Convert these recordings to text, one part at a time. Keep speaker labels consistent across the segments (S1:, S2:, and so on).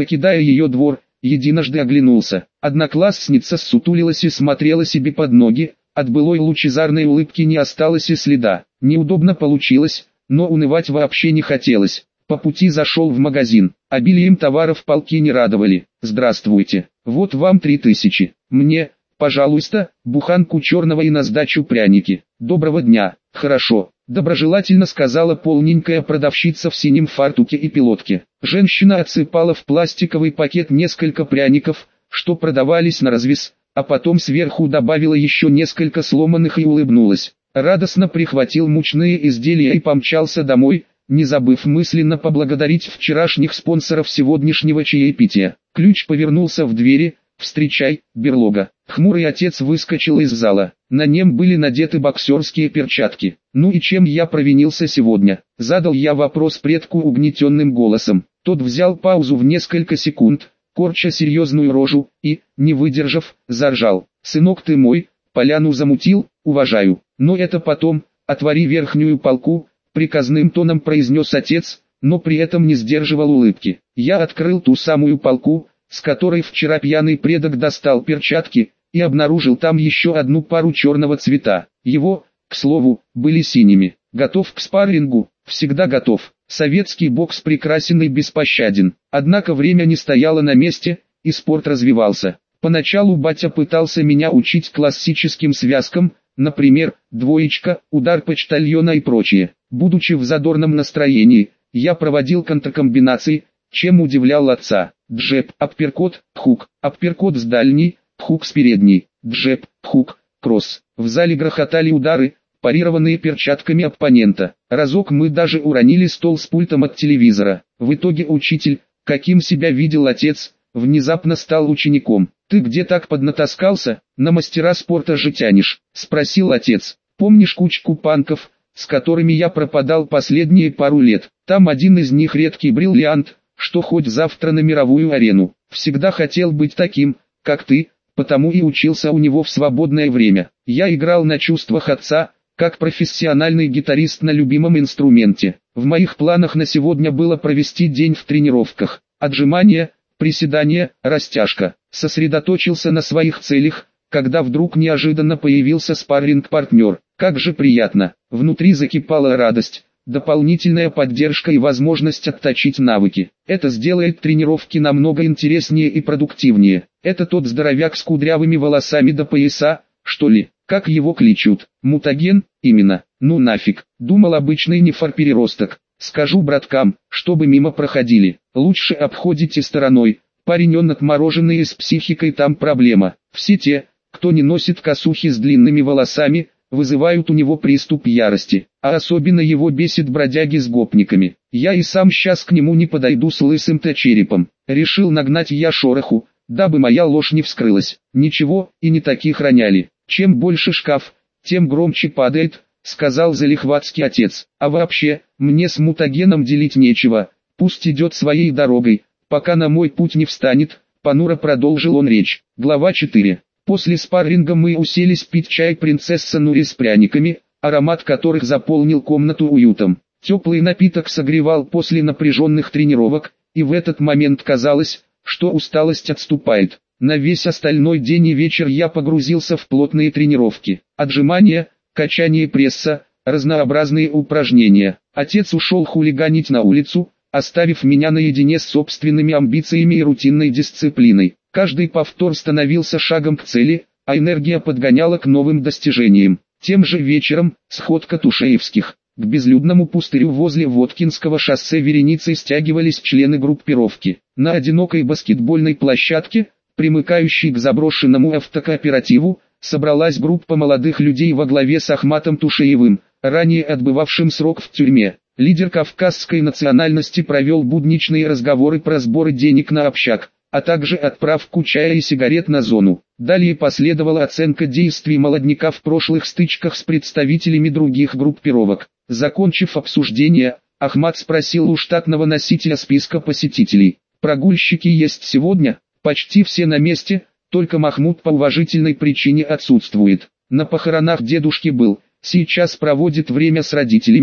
S1: покидая ее двор, единожды оглянулся. Одноклассница ссутулилась и смотрела себе под ноги, от былой лучезарной улыбки не осталось и следа. Неудобно получилось, но унывать вообще не хотелось. По пути зашел в магазин. Обилием товаров полки не радовали. «Здравствуйте, вот вам 3000. Мне, пожалуйста, буханку черного и на сдачу пряники. Доброго дня». «Хорошо», — доброжелательно сказала полненькая продавщица в синем фартуке и пилотке. Женщина отсыпала в пластиковый пакет несколько пряников, что продавались на развес, а потом сверху добавила еще несколько сломанных и улыбнулась. Радостно прихватил мучные изделия и помчался домой, не забыв мысленно поблагодарить вчерашних спонсоров сегодняшнего чаепития. Ключ повернулся в двери. «Встречай, берлога». Хмурый отец выскочил из зала. На нем были надеты боксерские перчатки. «Ну и чем я провинился сегодня?» Задал я вопрос предку угнетенным голосом. Тот взял паузу в несколько секунд, корча серьезную рожу, и, не выдержав, заржал. «Сынок ты мой, поляну замутил, уважаю. Но это потом, отвори верхнюю полку», приказным тоном произнес отец, но при этом не сдерживал улыбки. Я открыл ту самую полку, с которой вчера пьяный предок достал перчатки, и обнаружил там еще одну пару черного цвета. Его, к слову, были синими. Готов к спаррингу? Всегда готов. Советский бокс прекрасен и беспощаден. Однако время не стояло на месте, и спорт развивался. Поначалу батя пытался меня учить классическим связкам, например, двоечка, удар почтальона и прочее. Будучи в задорном настроении, я проводил контркомбинации, чем удивлял отца. Джеб, апперкот, хук, апперкот с дальней, хук с передней, джеб, хук, кросс. В зале грохотали удары, парированные перчатками оппонента. Разок мы даже уронили стол с пультом от телевизора. В итоге учитель, каким себя видел отец, внезапно стал учеником. «Ты где так поднатаскался, на мастера спорта же тянешь?» – спросил отец. «Помнишь кучку панков, с которыми я пропадал последние пару лет? Там один из них редкий бриллиант, что хоть завтра на мировую арену. Всегда хотел быть таким, как ты, потому и учился у него в свободное время. Я играл на чувствах отца, как профессиональный гитарист на любимом инструменте. В моих планах на сегодня было провести день в тренировках. Отжимания, приседания, растяжка. Сосредоточился на своих целях, когда вдруг неожиданно появился спарринг-партнер. Как же приятно. Внутри закипала радость, дополнительная поддержка и возможность отточить навыки. Это сделает тренировки намного интереснее и продуктивнее. Это тот здоровяк с кудрявыми волосами до пояса, что ли? Как его кличут? Мутаген? Именно. Ну нафиг. Думал обычный нефарпереросток. Скажу браткам, чтобы мимо проходили. Лучше обходите стороной. Парень он отмороженный и с психикой там проблема. Все те, кто не носит косухи с длинными волосами, вызывают у него приступ ярости. А особенно его бесит бродяги с гопниками. Я и сам сейчас к нему не подойду с лысым-то черепом. Решил нагнать я шороху, дабы моя ложь не вскрылась. Ничего, и не таких роняли. Чем больше шкаф, тем громче падает, сказал залихватский отец. А вообще, мне с мутагеном делить нечего, пусть идет своей дорогой, пока на мой путь не встанет, понуро продолжил он речь. Глава 4. После спарринга мы уселись пить чай принцесса Нури с пряниками, аромат которых заполнил комнату уютом. Теплый напиток согревал после напряженных тренировок, и в этот момент казалось, что усталость отступает. На весь остальной день и вечер я погрузился в плотные тренировки. Отжимания, качание пресса, разнообразные упражнения. Отец ушел хулиганить на улицу, оставив меня наедине с собственными амбициями и рутинной дисциплиной. Каждый повтор становился шагом к цели, а энергия подгоняла к новым достижениям. Тем же вечером, сходка Тушеевских. К безлюдному пустырю возле Воткинского шоссе вереницей стягивались члены группировки. На одинокой баскетбольной площадке, примыкающей к заброшенному автокооперативу, собралась группа молодых людей во главе с Ахматом Тушеевым, ранее отбывавшим срок в тюрьме. Лидер кавказской национальности провел будничные разговоры про сборы денег на общак, а также отправку чая и сигарет на зону. Далее последовала оценка действий молодняка в прошлых стычках с представителями других группировок. Закончив обсуждение, Ахмат спросил у штатного носителя списка посетителей: «Прогульщики есть сегодня?» Почти все на месте, только Махмуд по уважительной причине отсутствует. На похоронах дедушки был, сейчас проводит время с родителями,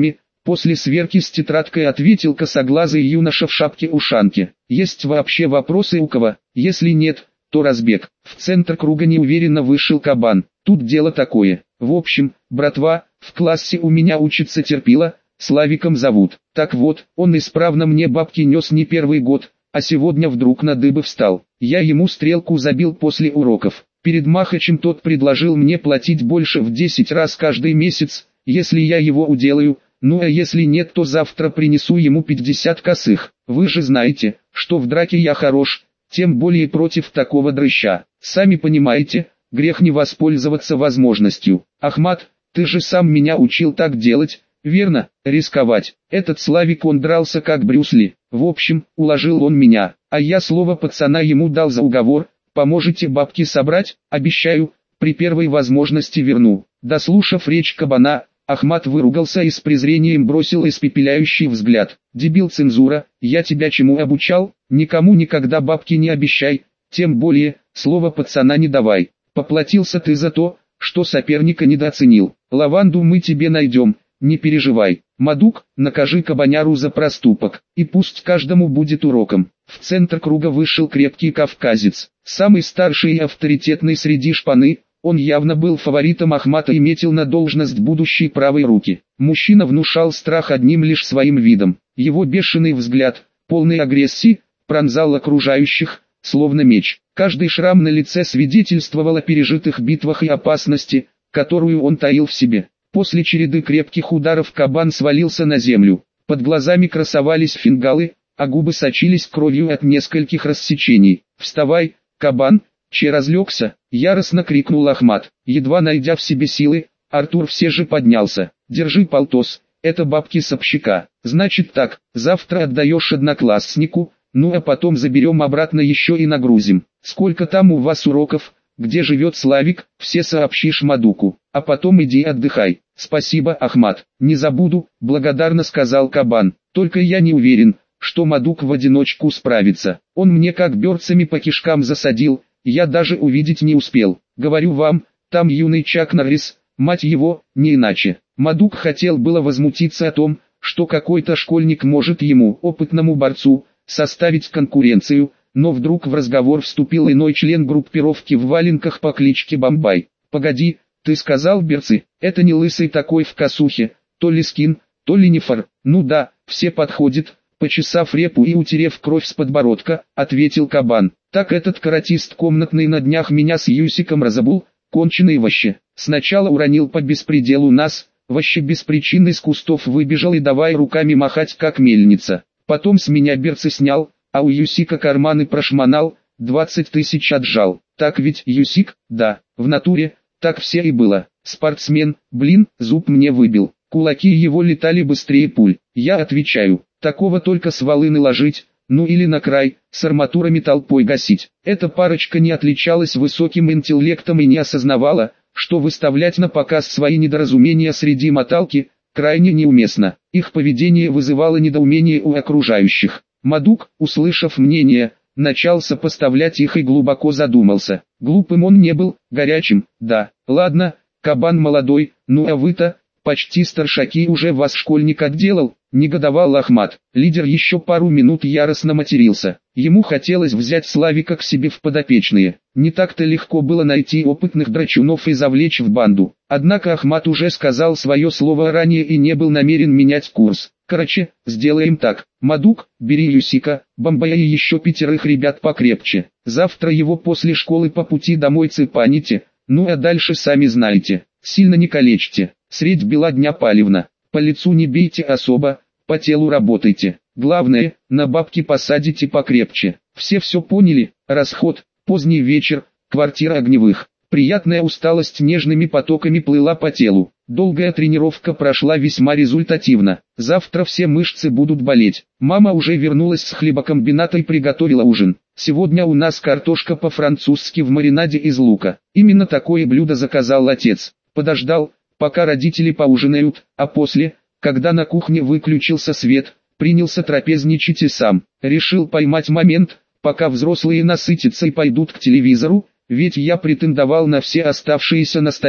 S1: После сверки с тетрадкой ответил косоглазый юноша в шапке-ушанке. Есть вообще вопросы у кого? Если нет, то разбег. В центр круга неуверенно вышел Кабан. Тут дело такое. В общем, братва, в классе у меня учится Терпила, Славиком зовут. Так вот, он исправно мне бабки нес не первый год, а сегодня вдруг на дыбы встал. Я ему стрелку забил после уроков. Перед Махачем тот предложил мне платить больше в 10 раз каждый месяц, если я его уделаю, ну а если нет, то завтра принесу ему 50 косых. Вы же знаете, что в драке я хорош, тем более против такого дрыща. Сами понимаете, грех не воспользоваться возможностью. Ахмат, ты же сам меня учил так делать, верно, рисковать. Этот Славик он дрался как Брюс Ли. В общем, уложил он меня, а я слово пацана ему дал за уговор. Поможете бабки собрать? Обещаю, при первой возможности верну. Дослушав речь Кабана, Ахмат выругался и с презрением бросил испепеляющий взгляд. Дебил, цензура, я тебя чему обучал? Никому никогда бабки не обещай, тем более, слово пацана не давай. Поплатился ты за то, что соперника недооценил. Лаванду мы тебе найдем, не переживай. Мадук, накажи кабаняру за проступок, и пусть каждому будет уроком. В центр круга вышел крепкий кавказец, самый старший и авторитетный среди шпаны. Он явно был фаворитом Ахмата и метил на должность будущей правой руки. Мужчина внушал страх одним лишь своим видом. Его бешеный взгляд, полный агрессии, пронзал окружающих, словно меч. Каждый шрам на лице свидетельствовал о пережитых битвах и опасности, которую он таил в себе. После череды крепких ударов Кабан свалился на землю. Под глазами красовались фингалы, а губы сочились кровью от нескольких рассечений. «Вставай, Кабан!» «Че разлегся?» — яростно крикнул Ахмат. Едва найдя в себе силы, Артур все же поднялся. «Держи полтос, это бабки с общака. Значит так, завтра отдаешь однокласснику, ну а потом заберем обратно еще и нагрузим. Сколько там у вас уроков, где живет Славик, все сообщишь Мадуку, а потом иди отдыхай». «Спасибо, Ахмат, не забуду», — благодарно сказал Кабан. «Только я не уверен, что Мадук в одиночку справится. Он мне как берцами по кишкам засадил, я даже увидеть не успел. Говорю вам, там юный Чак Норрис, мать его, не иначе». Мадук хотел было возмутиться о том, что какой-то школьник может ему, опытному борцу, составить конкуренцию, но вдруг в разговор вступил иной член группировки в валенках по кличке Бомбай. «Погоди, ты сказал берцы, это не лысый такой в косухе, то ли скин, то ли нефар». «Ну да, все подходит», почесав репу и утерев кровь с подбородка, ответил Кабан. «Так этот каратист комнатный на днях меня с Юсиком разобул, конченый вообще. Сначала уронил по беспределу нас, вообще без причины из кустов выбежал и давай руками махать как мельница. Потом с меня берцы снял, а у Юсика карманы прошмонал, 20 тысяч отжал. Так ведь Юсик, да, в натуре, так все и было. Спортсмен, блин, зуб мне выбил. Кулаки его летали быстрее пуль. Я отвечаю, такого только с волыны ложить, ну или на край, с арматурами толпой гасить». Эта парочка не отличалась высоким интеллектом и не осознавала, что выставлять на показ свои недоразумения среди моталки крайне неуместно. Их поведение вызывало недоумение у окружающих. Мадук, услышав мнение, начал сопоставлять их и глубоко задумался. Глупым он не был, горячим, да. «Ладно, Кабан молодой, ну а вы-то, почти старшаки, уже вас школьник отделал», негодовал Ахмат. Лидер еще пару минут яростно матерился. Ему хотелось взять Славика к себе в подопечные. Не так-то легко было найти опытных драчунов и завлечь в банду. Однако Ахмат уже сказал свое слово ранее и не был намерен менять курс. «Короче, сделаем так. Мадук, бери Юсика, Бомбая и еще 5 ребят покрепче. Завтра его после школы по пути домой цепаните, ну а дальше сами знаете. Сильно не калечьте. Средь бела дня палевно. По лицу не бейте особо, по телу работайте. Главное, на бабки посадите покрепче». Все поняли. Расход, поздний вечер, квартира Огневых. Приятная усталость нежными потоками плыла по телу. Долгая тренировка прошла весьма результативно. Завтра все мышцы будут болеть. Мама уже вернулась с хлебокомбината и приготовила ужин. «Сегодня у нас картошка по-французски в маринаде из лука». Именно такое блюдо заказал отец. Подождал, пока родители поужинают, а после, когда на кухне выключился свет, принялся трапезничать и сам. Решил поймать момент, пока взрослые насытятся и пойдут к телевизору, ведь я претендовал на все оставшиеся на столе.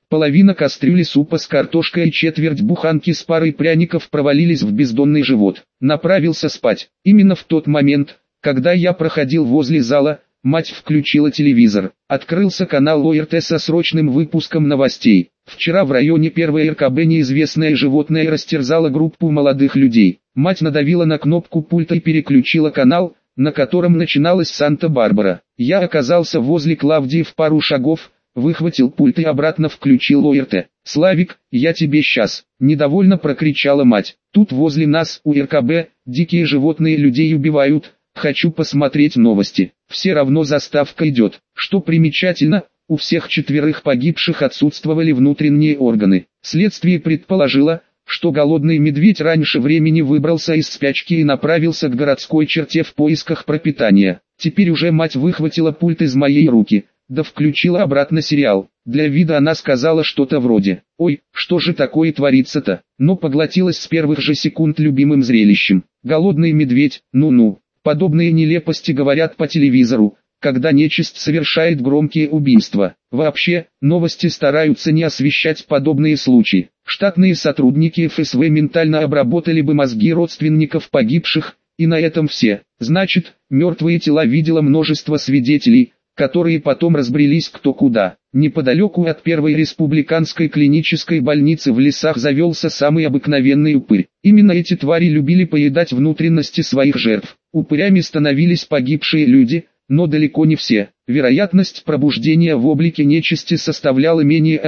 S1: Половина кастрюли супа с картошкой и четверть буханки с парой пряников провалились в бездонный живот. Направился спать. Именно в тот момент, когда я проходил возле зала, мать включила телевизор. Открылся канал ОРТ со срочным выпуском новостей. Вчера в районе 1 РКБ неизвестное животное растерзало группу молодых людей. Мать надавила на кнопку пульта и переключила канал, на котором начиналась Санта-Барбара. Я оказался возле Клавдии в пару шагов, выхватил пульт и обратно включил ОРТ. «Славик, я тебе сейчас!» – недовольно прокричала мать. «Тут возле нас, у РКБ, дикие животные людей убивают. Хочу посмотреть новости. Все равно заставка идет». Что примечательно, у всех 4 погибших отсутствовали внутренние органы. Следствие предположило, что голодный медведь раньше времени выбрался из спячки и направился к городской черте в поисках пропитания. Теперь уже мать выхватила пульт из моей руки, да включила обратно сериал. Для вида она сказала что-то вроде: «Ой, что же такое творится-то?», но поглотилась с первых же секунд любимым зрелищем. Голодный медведь, ну-ну. Подобные нелепости говорят по телевизору, когда нечисть совершает громкие убийства. Вообще, новости стараются не освещать подобные случаи. Штатные сотрудники ФСВ ментально обработали бы мозги родственников погибших, и на этом все. Значит, мертвые тела видело множество свидетелей, которые потом разбрелись кто куда. Неподалеку от Первой республиканской клинической больницы в лесах завелся самый обыкновенный упырь. Именно эти твари любили поедать внутренности своих жертв. Упырями становились погибшие люди, но далеко не все. Вероятность пробуждения в облике нечисти составляла менее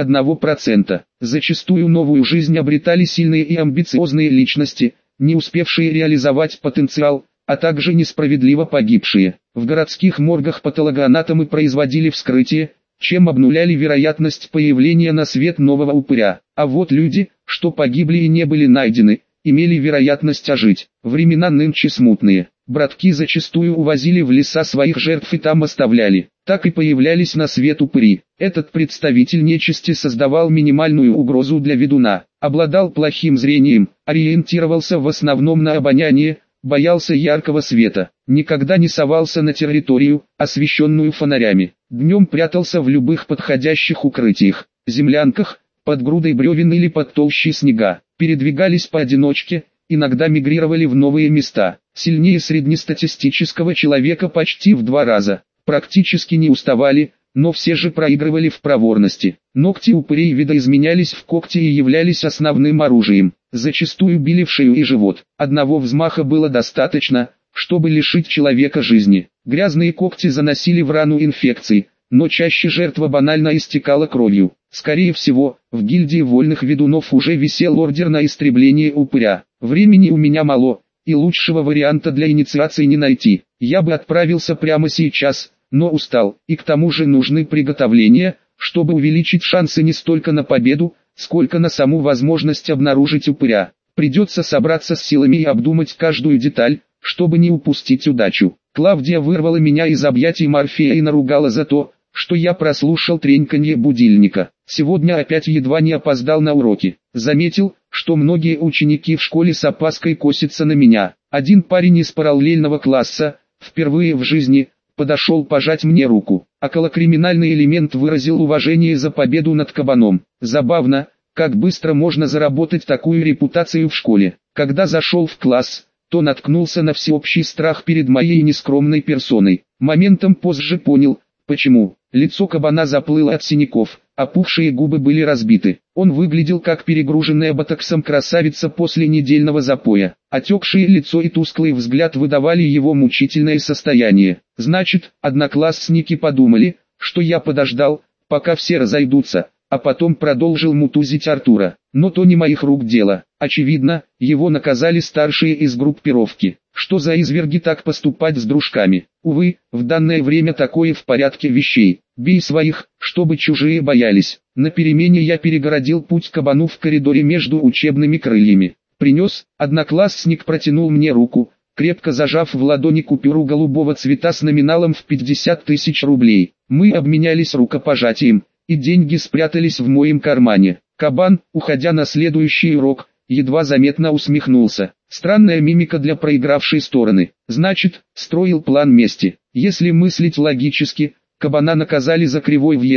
S1: 1%. Зачастую новую жизнь обретали сильные и амбициозные личности, не успевшие реализовать потенциал, а также несправедливо погибшие. В городских моргах патологоанатомы производили вскрытие, чем обнуляли вероятность появления на свет нового упыря. А вот люди, что погибли и не были найдены, имели вероятность ожить. Времена нынче смутные. Братки зачастую увозили в леса своих жертв и там оставляли. Так и появлялись на свет упыри. Этот представитель нечисти создавал минимальную угрозу для ведуна. Обладал плохим зрением, ориентировался в основном на обоняние, боялся яркого света, никогда не совался на территорию, освещенную фонарями. Днем прятался в любых подходящих укрытиях, землянках, под грудой бревен или под толщей снега. Передвигались поодиночке, иногда мигрировали в новые места. Сильнее среднестатистического человека почти в 2 раза. Практически не уставали, но все же проигрывали в проворности. Ногти упырей видоизменялись в когти и являлись основным оружием. Зачастую били в шею и живот. Одного взмаха было достаточно, чтобы лишить человека жизни. Грязные когти заносили в рану инфекции, но чаще жертва банально истекала кровью. Скорее всего, в гильдии вольных ведунов уже висел ордер на истребление упыря. Времени у меня мало, и лучшего варианта для инициации не найти. Я бы отправился прямо сейчас, но устал, и к тому же нужны приготовления, чтобы увеличить шансы не столько на победу, сколько на саму возможность обнаружить упыря. Придется собраться с силами и обдумать каждую деталь, чтобы не упустить удачу. Клавдия вырвала меня из объятий Морфея и наругала за то, что я прослушал треньканье будильника. Сегодня опять едва не опоздал на уроки. Заметил, что многие ученики в школе с опаской косятся на меня. Один парень из параллельного класса, впервые в жизни, подошел пожать мне руку. Околокриминальный элемент выразил уважение за победу над кабаном. Забавно, как быстро можно заработать такую репутацию в школе. Когда зашел в класс, то наткнулся на всеобщий страх перед моей нескромной персоной. Моментом позже понял, почему. Лицо кабана заплыло от синяков, опухшие губы были разбиты. Он выглядел как перегруженная ботоксом красавица после недельного запоя. Отекшее лицо и тусклый взгляд выдавали его мучительное состояние. Значит, одноклассники подумали, что я подождал, пока все разойдутся, а потом продолжил мутузить Артура. Но то не моих рук дело. Очевидно, его наказали старшие из группировки. Что за изверги так поступать с дружками? Увы, в данное время такое в порядке вещей. Бей своих, чтобы чужие боялись. На перемене я перегородил путь кабану в коридоре между учебными крыльями. Принес, одноклассник протянул мне руку, крепко зажав в ладони купюру голубого цвета с номиналом в 50 тысяч рублей. Мы обменялись рукопожатием, и деньги спрятались в моем кармане. Кабан, уходя на следующий урок, едва заметно усмехнулся. Странная мимика для проигравшей стороны. Значит, строил план мести. Если мыслить логически, кабана наказали за кривой въезд,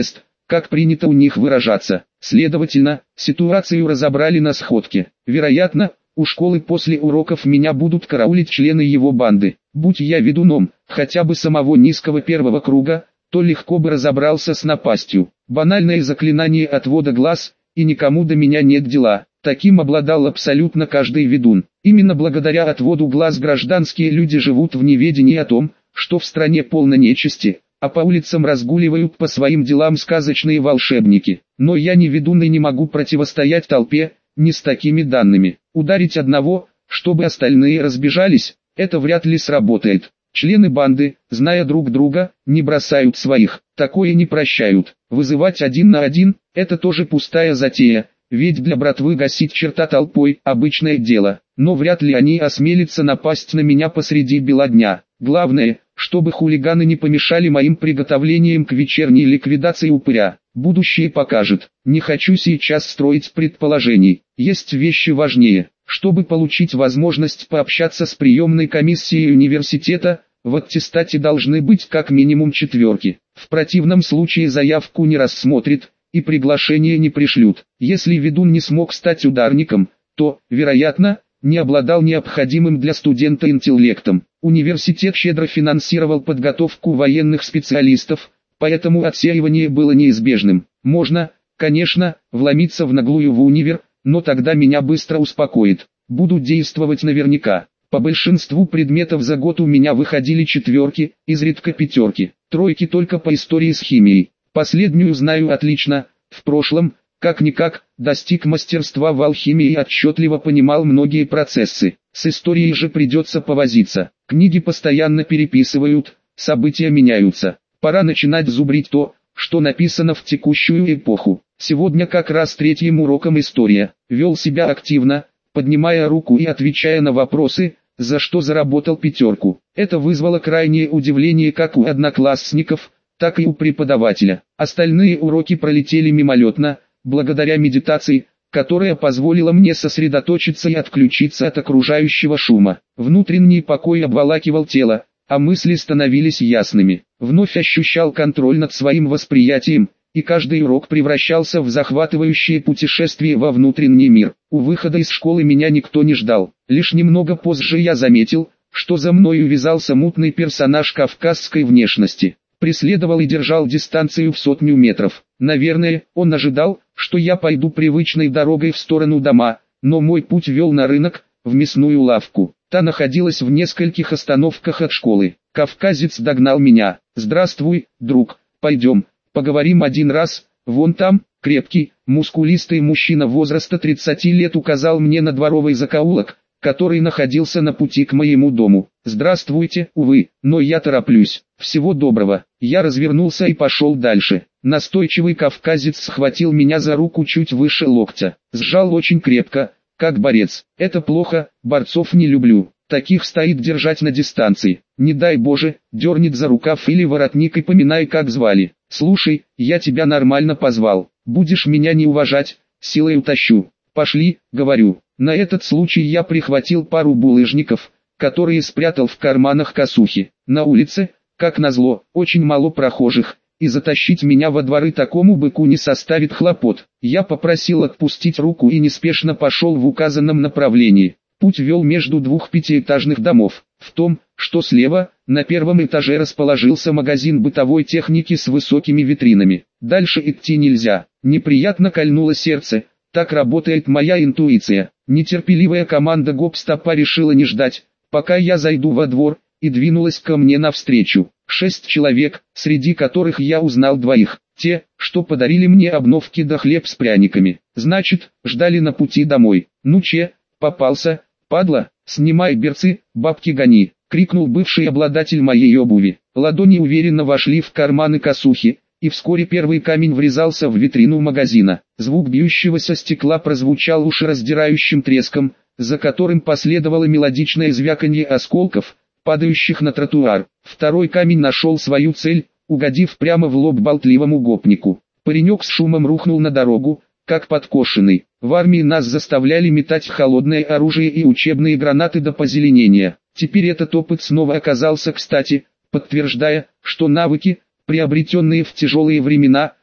S1: как принято у них выражаться. Следовательно, ситуацию разобрали на сходке. Вероятно, у школы после уроков меня будут караулить члены его банды. Будь я ведуном, хотя бы самого низкого первого круга, то легко бы разобрался с напастью. Банальное заклинание отвода глаз, и никому до меня нет дела. Таким обладал абсолютно каждый ведун. Именно благодаря отводу глаз гражданские люди живут в неведении о том, что в стране полно нечисти, а по улицам разгуливают по своим делам сказочные волшебники. Но я не ведун и не могу противостоять толпе, не с такими данными. Ударить одного, чтобы остальные разбежались, это вряд ли сработает. Члены банды, зная друг друга, не бросают своих, такое не прощают. Вызывать один на один – это тоже пустая затея, ведь для братвы гасить черта толпой – обычное дело. Но вряд ли они осмелятся напасть на меня посреди бела дня. Главное, чтобы хулиганы не помешали моим приготовлениям к вечерней ликвидации упыря. Будущее покажет. Не хочу сейчас строить предположений. Есть вещи важнее. Чтобы получить возможность пообщаться с приемной комиссией университета, в аттестате должны быть как минимум 4. В противном случае заявку не рассмотрят и приглашение не пришлют. Если ведун не смог стать ударником, то, вероятно, не обладал необходимым для студента интеллектом. Университет щедро финансировал подготовку военных специалистов, поэтому отсеивание было неизбежным. Можно, конечно, вломиться в наглую в универ, но тогда меня быстро успокоит. Буду действовать наверняка. По большинству предметов за год у меня выходили 4, изредка 5, 3 только по истории с химией. Последнюю знаю отлично, в прошлом, как-никак, достиг мастерства в алхимии и отчетливо понимал многие процессы. С историей же придется повозиться. Книги постоянно переписывают, события меняются. Пора начинать зубрить то, что написано в текущую эпоху. Сегодня как раз 3-м уроком история. Вел себя активно, поднимая руку и отвечая на вопросы, за что заработал 5. Это вызвало крайнее удивление как у одноклассников, так и у преподавателя. Остальные уроки пролетели мимолетно, благодаря медитации, которая позволила мне сосредоточиться и отключиться от окружающего шума. Внутренний покой обволакивал тело, а мысли становились ясными. Вновь ощущал контроль над своим восприятием, и каждый урок превращался в захватывающее путешествие во внутренний мир. У выхода из школы меня никто не ждал. Лишь немного позже я заметил, что за мной увязался мутный персонаж кавказской внешности. Преследовал и держал дистанцию в 100 метров. Наверное, он ожидал, что я пойду привычной дорогой в сторону дома, но мой путь вел на рынок, в мясную лавку. Та находилась в нескольких остановках от школы. Кавказец догнал меня. «Здравствуй, друг, пойдем, поговорим один раз, вон там». Крепкий, мускулистый мужчина возраста 30 лет указал мне на дворовый закоулок, который находился на пути к моему дому. «Здравствуйте, увы, но я тороплюсь. Всего доброго». Я развернулся и пошел дальше. Настойчивый кавказец схватил меня за руку чуть выше локтя. Сжал очень крепко, как борец. Это плохо, борцов не люблю. Таких стоит держать на дистанции. Не дай Боже, дернет за рукав или воротник и поминай как звали. «Слушай, я тебя нормально позвал. Будешь меня не уважать, силой утащу. Пошли», говорю. На этот случай я прихватил пару булыжников, которые спрятал в карманах косухи. На улице, как назло, очень мало прохожих, и затащить меня во дворы такому быку не составит хлопот. Я попросил отпустить руку и неспешно пошел в указанном направлении. Путь вел между 2 пятиэтажных домов. В том, что слева, на 1-м этаже расположился магазин бытовой техники с высокими витринами. Дальше идти нельзя. Неприятно кольнуло сердце. Так работает моя интуиция. Нетерпеливая команда гоп-стопа решила не ждать, пока я зайду во двор, и двинулась ко мне навстречу. 6 человек, среди которых я узнал 2. Те, что подарили мне обновки да хлеб с пряниками. Значит, ждали на пути домой. «Ну че, попался, падла, снимай берцы, бабки гони», крикнул бывший обладатель моей обуви. Ладони уверенно вошли в карманы косухи, и вскоре первый камень врезался в витрину магазина. Звук бьющегося стекла прозвучал ушераздирающим треском, за которым последовало мелодичное звяканье осколков, падающих на тротуар. Второй камень нашел свою цель, угодив прямо в лоб болтливому гопнику. Паренек с шумом рухнул на дорогу, как подкошенный. В армии нас заставляли метать холодное оружие и учебные гранаты до позеленения. Теперь этот опыт снова оказался кстати, подтверждая, что навыки, приобретенные в тяжелые времена,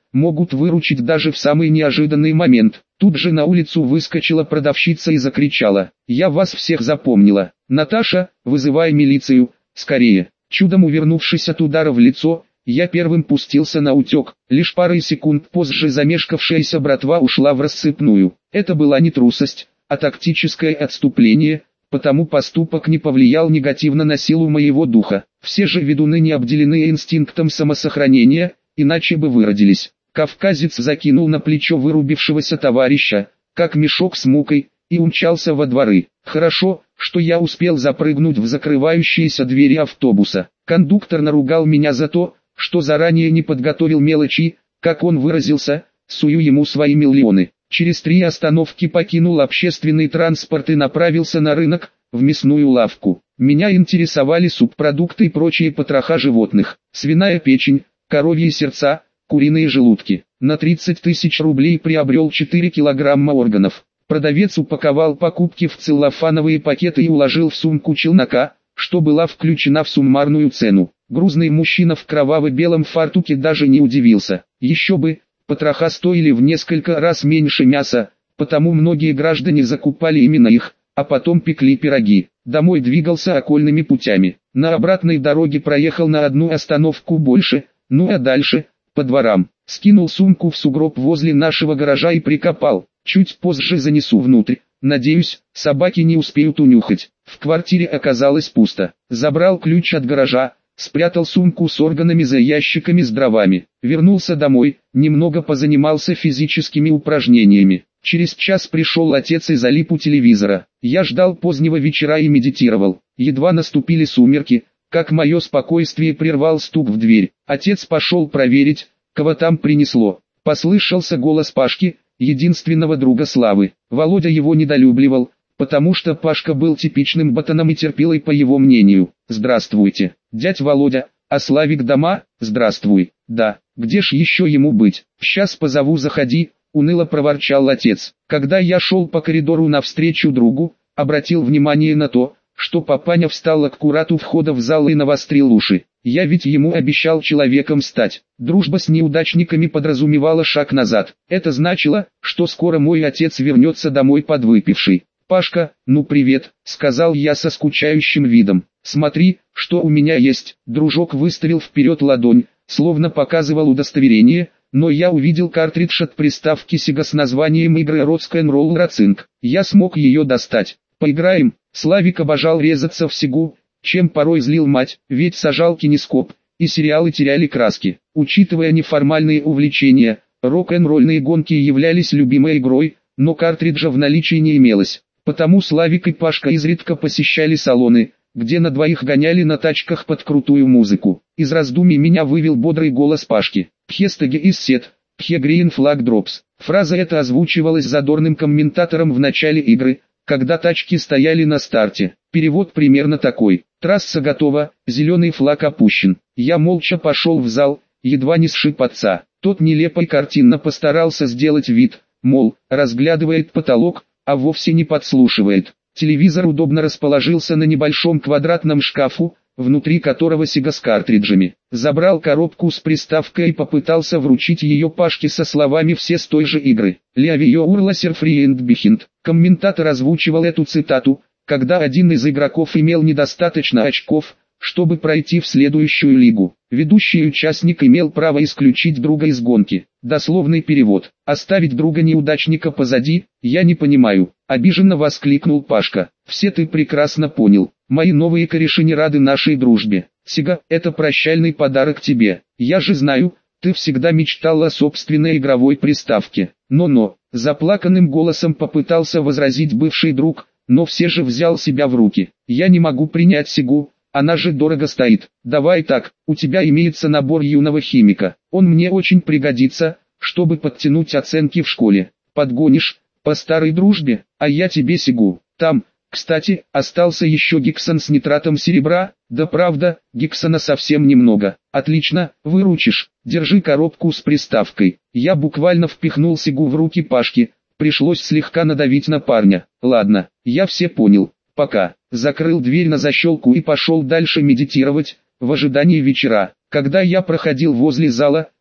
S1: могут выручить даже в самый неожиданный момент. Тут же на улицу выскочила продавщица и закричала: «Я вас всех запомнила! Наташа, вызывай милицию, скорее!» Чудом увернувшись от удара в лицо, я первым пустился на утек. Лишь парой секунд позже замешкавшаяся братва ушла в рассыпную. Это была не трусость, а тактическое отступление, потому поступок не повлиял негативно на силу моего духа. Все же ведуны не обделены инстинктом самосохранения, иначе бы выродились. Кавказец закинул на плечо вырубившегося товарища, как мешок с мукой, и умчался во дворы. Хорошо, что я успел запрыгнуть в закрывающиеся двери автобуса. Кондуктор наругал меня за то, что заранее не подготовил мелочи, как он выразился, сую ему свои миллионы. Через 3 остановки покинул общественный транспорт и направился на рынок, в мясную лавку. Меня интересовали субпродукты и прочие потроха животных: свиная печень, коровьи сердца, куриные желудки. На 30 тысяч рублей приобрел 4 килограмма органов. Продавец упаковал покупки в целлофановые пакеты и уложил в сумку челнока, что была включена в суммарную цену. Грузный мужчина в кроваво-белом фартуке даже не удивился. Еще бы, потроха стоили в несколько раз меньше мяса, потому многие граждане закупали именно их, а потом пекли пироги. Домой двигался окольными путями. На обратной дороге проехал на 1 остановку больше, ну а дальше, по дворам. Скинул сумку в сугроб возле нашего гаража и прикопал. Чуть позже занесу внутрь. Надеюсь, собаки не успеют унюхать. В квартире оказалось пусто. Забрал ключ от гаража, спрятал сумку с органами за ящиками с дровами. Вернулся домой, немного позанимался физическими упражнениями. Через час пришел отец и залип у телевизора. Я ждал позднего вечера и медитировал. Едва наступили сумерки, как мое спокойствие прервал стук в дверь. Отец пошел проверить, кого там принесло. Послышался голос Пашки, единственного друга Славы. Володя его недолюбливал, потому что Пашка был типичным ботаном и терпилой по его мнению. «Здравствуйте, дядь Володя, а Славик дома?» «Здравствуй, да, где ж еще ему быть? Сейчас позову, заходи», — уныло проворчал отец. Когда я шел по коридору навстречу другу, обратил внимание на то, что папаня встал аккурат у входа в зал и навострил уши. Я ведь ему обещал человеком стать. Дружба с неудачниками подразумевала шаг назад. Это значило, что скоро мой отец вернется домой подвыпивший. «Пашка, ну привет», — сказал я со скучающим видом. «Смотри, что у меня есть». Дружок выставил вперед ладонь, словно показывал удостоверение, но я увидел картридж от приставки Sega с названием игры Rock'n'Roll Racing. Я смог ее достать. «Поиграем». Славик обожал резаться в Сегу, чем порой злил мать, ведь сажал кинескоп, и сериалы теряли краски. Учитывая неформальные увлечения, рок-н-ролльные гонки являлись любимой игрой, но картриджа в наличии не имелось. Потому Славик и Пашка изредка посещали салоны, где на двоих гоняли на тачках под крутую музыку. Из раздумий меня вывел бодрый голос Пашки. «Пхестеге из сет, пхе грин флаг дропс». Фраза эта озвучивалась задорным комментатором в начале игры, когда тачки стояли на старте. Перевод примерно такой: «Трасса готова, зеленый флаг опущен». Я молча пошел в зал, едва не сшиб отца. Тот нелепо и картинно постарался сделать вид, мол, разглядывает потолок, а вовсе не подслушивает. Телевизор удобно расположился на небольшом квадратном шкафу, внутри которого Сега с картриджами. Забрал коробку с приставкой и попытался вручить ее Пашке со словами «все с той же игры». «Лявио урласер фриенд бихинд». Комментатор озвучивал эту цитату, когда один из игроков имел недостаточно очков, чтобы пройти в следующую лигу. Ведущий участник имел право исключить друга из гонки. Дословный перевод: «Оставить друга-неудачника позади, я не понимаю», — обиженно воскликнул Пашка. «Все ты прекрасно понял. Мои новые кореши не рады нашей дружбе. Сега, это прощальный подарок тебе. Я же знаю, ты всегда мечтал о собственной игровой приставке». «Но», — заплаканным голосом попытался возразить бывший друг, но все же взял себя в руки. «Я не могу принять Сегу. Она же дорого стоит. Давай так, у тебя имеется набор юного химика. Он мне очень пригодится, чтобы подтянуть оценки в школе. Подгонишь, по старой дружбе, а я тебе Сегу. Там, кстати, остался еще гексон с нитратом серебра, да правда, гексона совсем немного. Отлично, выручишь, держи коробку с приставкой». Я буквально впихнул Сегу в руки Пашки, пришлось слегка надавить на парня. «Ладно, я все понял. Пока». Закрыл дверь на защелку и пошел дальше медитировать, в ожидании вечера. Когда я проходил возле зала,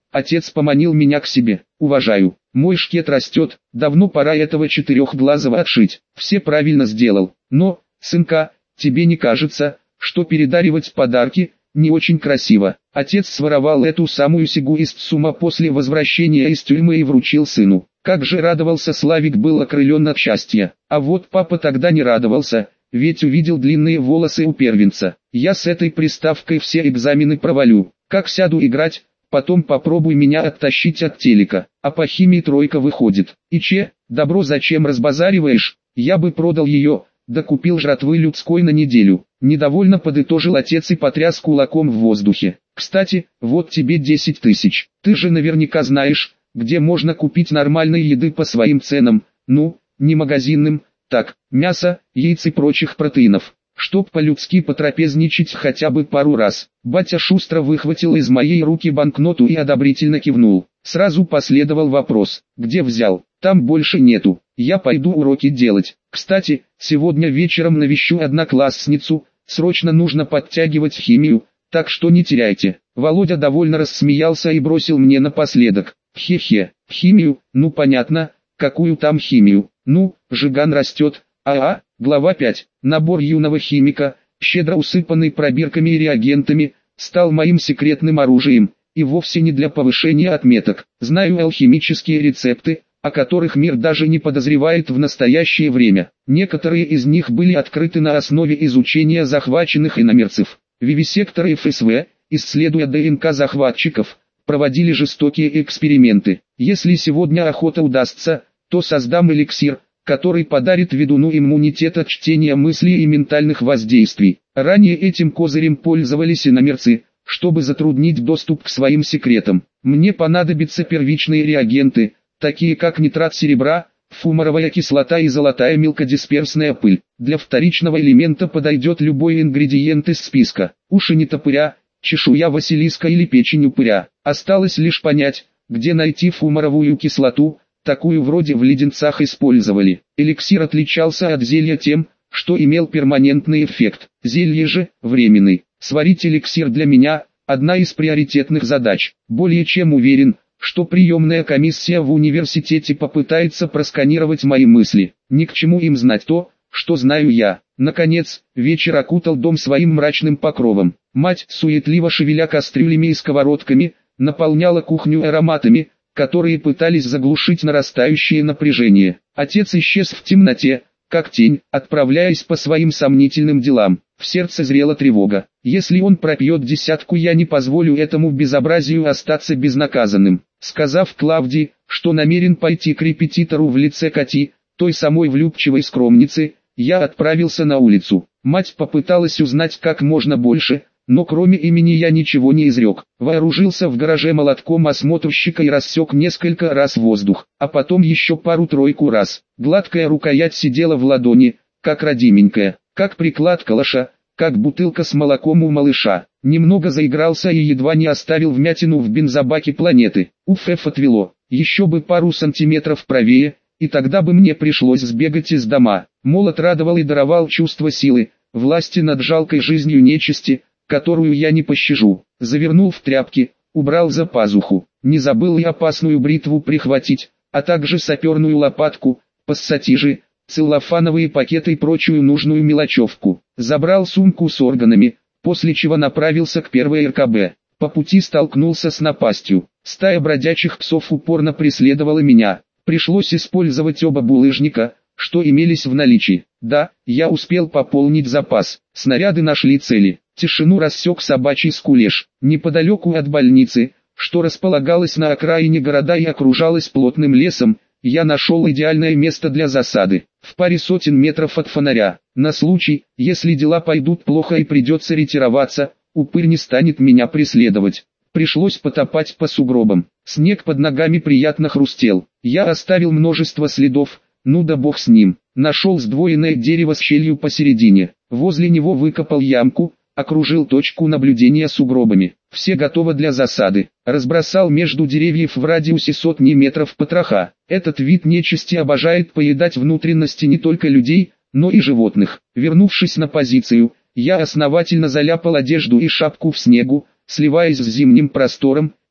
S1: Отец поманил меня к себе. Уважаю. Мой шкет растет, давно пора этого четырехглазого отшить. Все правильно сделал. Но, сынка, тебе не кажется, что передаривать подарки не очень красиво? Отец своровал эту самую сегу из ЦУМа после возвращения из тюрьмы и вручил сыну. Как же радовался Славик, был окрылен от счастья. А вот папа тогда не радовался, ведь увидел длинные волосы у первенца. Я с этой приставкой все экзамены провалю. Как сяду играть, потом попробуй меня оттащить от телека. А по химии тройка выходит. И добро зачем разбазариваешь? Я бы продал ее, да купил жратвы людской на неделю. Недовольно подытожил отец и потряс кулаком в воздухе. Кстати, вот тебе 10 тысяч. Ты же наверняка знаешь, где можно купить нормальной еды по своим ценам. Ну, не магазинным, так, мясо, яиц и прочих протеинов. Чтоб по-людски потрапезничать хотя бы пару раз. Батя шустро выхватил из моей руки банкноту и одобрительно кивнул. Сразу последовал вопрос: где взял? Там больше нету. Я пойду уроки делать. Кстати, сегодня вечером навещу одноклассницу, срочно нужно подтягивать химию, так что не теряйте. Володя довольно рассмеялся и бросил мне напоследок: хе-хе, химию, ну понятно, какую там химию? Ну, Жиган растет. Глава 5. Набор юного химика, щедро усыпанный пробирками и реагентами, стал моим секретным оружием, и вовсе не для повышения отметок. Знаю алхимические рецепты, о которых мир даже не подозревает в настоящее время. Некоторые из них были открыты на основе изучения захваченных иномерцев. Вивисекторы ФСВ, исследуя ДНК захватчиков, проводили жестокие эксперименты. Если сегодня охота удастся, то создам эликсир, который подарит ведуну иммунитет от чтения мыслей и ментальных воздействий. Ранее этим козырем пользовались иномерцы, чтобы затруднить доступ к своим секретам. Мне понадобятся первичные реагенты, такие как нитрат серебра, фумаровая кислота и золотая мелкодисперсная пыль. Для вторичного элемента подойдет любой ингредиент из списка. Уши нетопыря, чешуя василиска или печень упыря. Осталось лишь понять, где найти фумаровую кислоту. Такую вроде в леденцах использовали. Эликсир отличался от зелья тем, что имел перманентный эффект. Зелье же – временный. Сварить эликсир для меня – одна из приоритетных задач. Более чем уверен, что приемная комиссия в университете попытается просканировать мои мысли. Ни к чему им знать то, что знаю я. Наконец, вечер окутал дом своим мрачным покровом. Мать, суетливо шевеля кастрюлями и сковородками, наполняла кухню ароматами, которые пытались заглушить нарастающее напряжение. Отец исчез в темноте, как тень, отправляясь по своим сомнительным делам. В сердце зрела тревога. Если он пропьет десятку, я не позволю этому безобразию остаться безнаказанным. Сказав Клавдии, что намерен пойти к репетитору в лице Кати, той самой влюбчивой скромницы, я отправился на улицу. Мать попыталась узнать как можно больше, но кроме имени я ничего не изрек. Вооружился в гараже молотком осмотрщика и рассек несколько раз воздух, а потом еще пару-тройку раз. Гладкая рукоять сидела в ладони, как родименькая, как приклад калаша, как бутылка с молоком у малыша. Немного заигрался и едва не оставил вмятину в бензобаке планеты. Уф, отвело. Еще бы пару сантиметров правее, и тогда бы мне пришлось сбегать из дома. Молот радовал и даровал чувство силы, власти над жалкой жизнью нечисти, которую я не пощажу. Завернул в тряпки, убрал за пазуху. Не забыл и опасную бритву прихватить, а также саперную лопатку, пассатижи, целлофановые пакеты и прочую нужную мелочевку. Забрал сумку с органами, после чего направился к первой РКБ. По пути столкнулся с напастью. Стая бродячих псов упорно преследовала меня. Пришлось использовать оба булыжника, что имелись в наличии. Да, я успел пополнить запас. Снаряды нашли цели. Тишину рассек собачий скулеж. Неподалеку от больницы, что располагалась на окраине города и окружалась плотным лесом, я нашел идеальное место для засады. В паре сотен метров от фонаря. На случай, если дела пойдут плохо и придется ретироваться, упырь не станет меня преследовать. Пришлось потопать по сугробам. Снег под ногами приятно хрустел. Я оставил множество следов, ну да бог с ним. Нашел сдвоенное дерево с щелью посередине. Возле него выкопал ямку, окружил точку наблюдения сугробами. Все готовы для засады. Разбросал между деревьев в радиусе сотни метров потроха. Этот вид нечисти обожает поедать внутренности не только людей, но и животных. Вернувшись на позицию, я основательно заляпал одежду и шапку в снегу, сливаясь с зимним простором,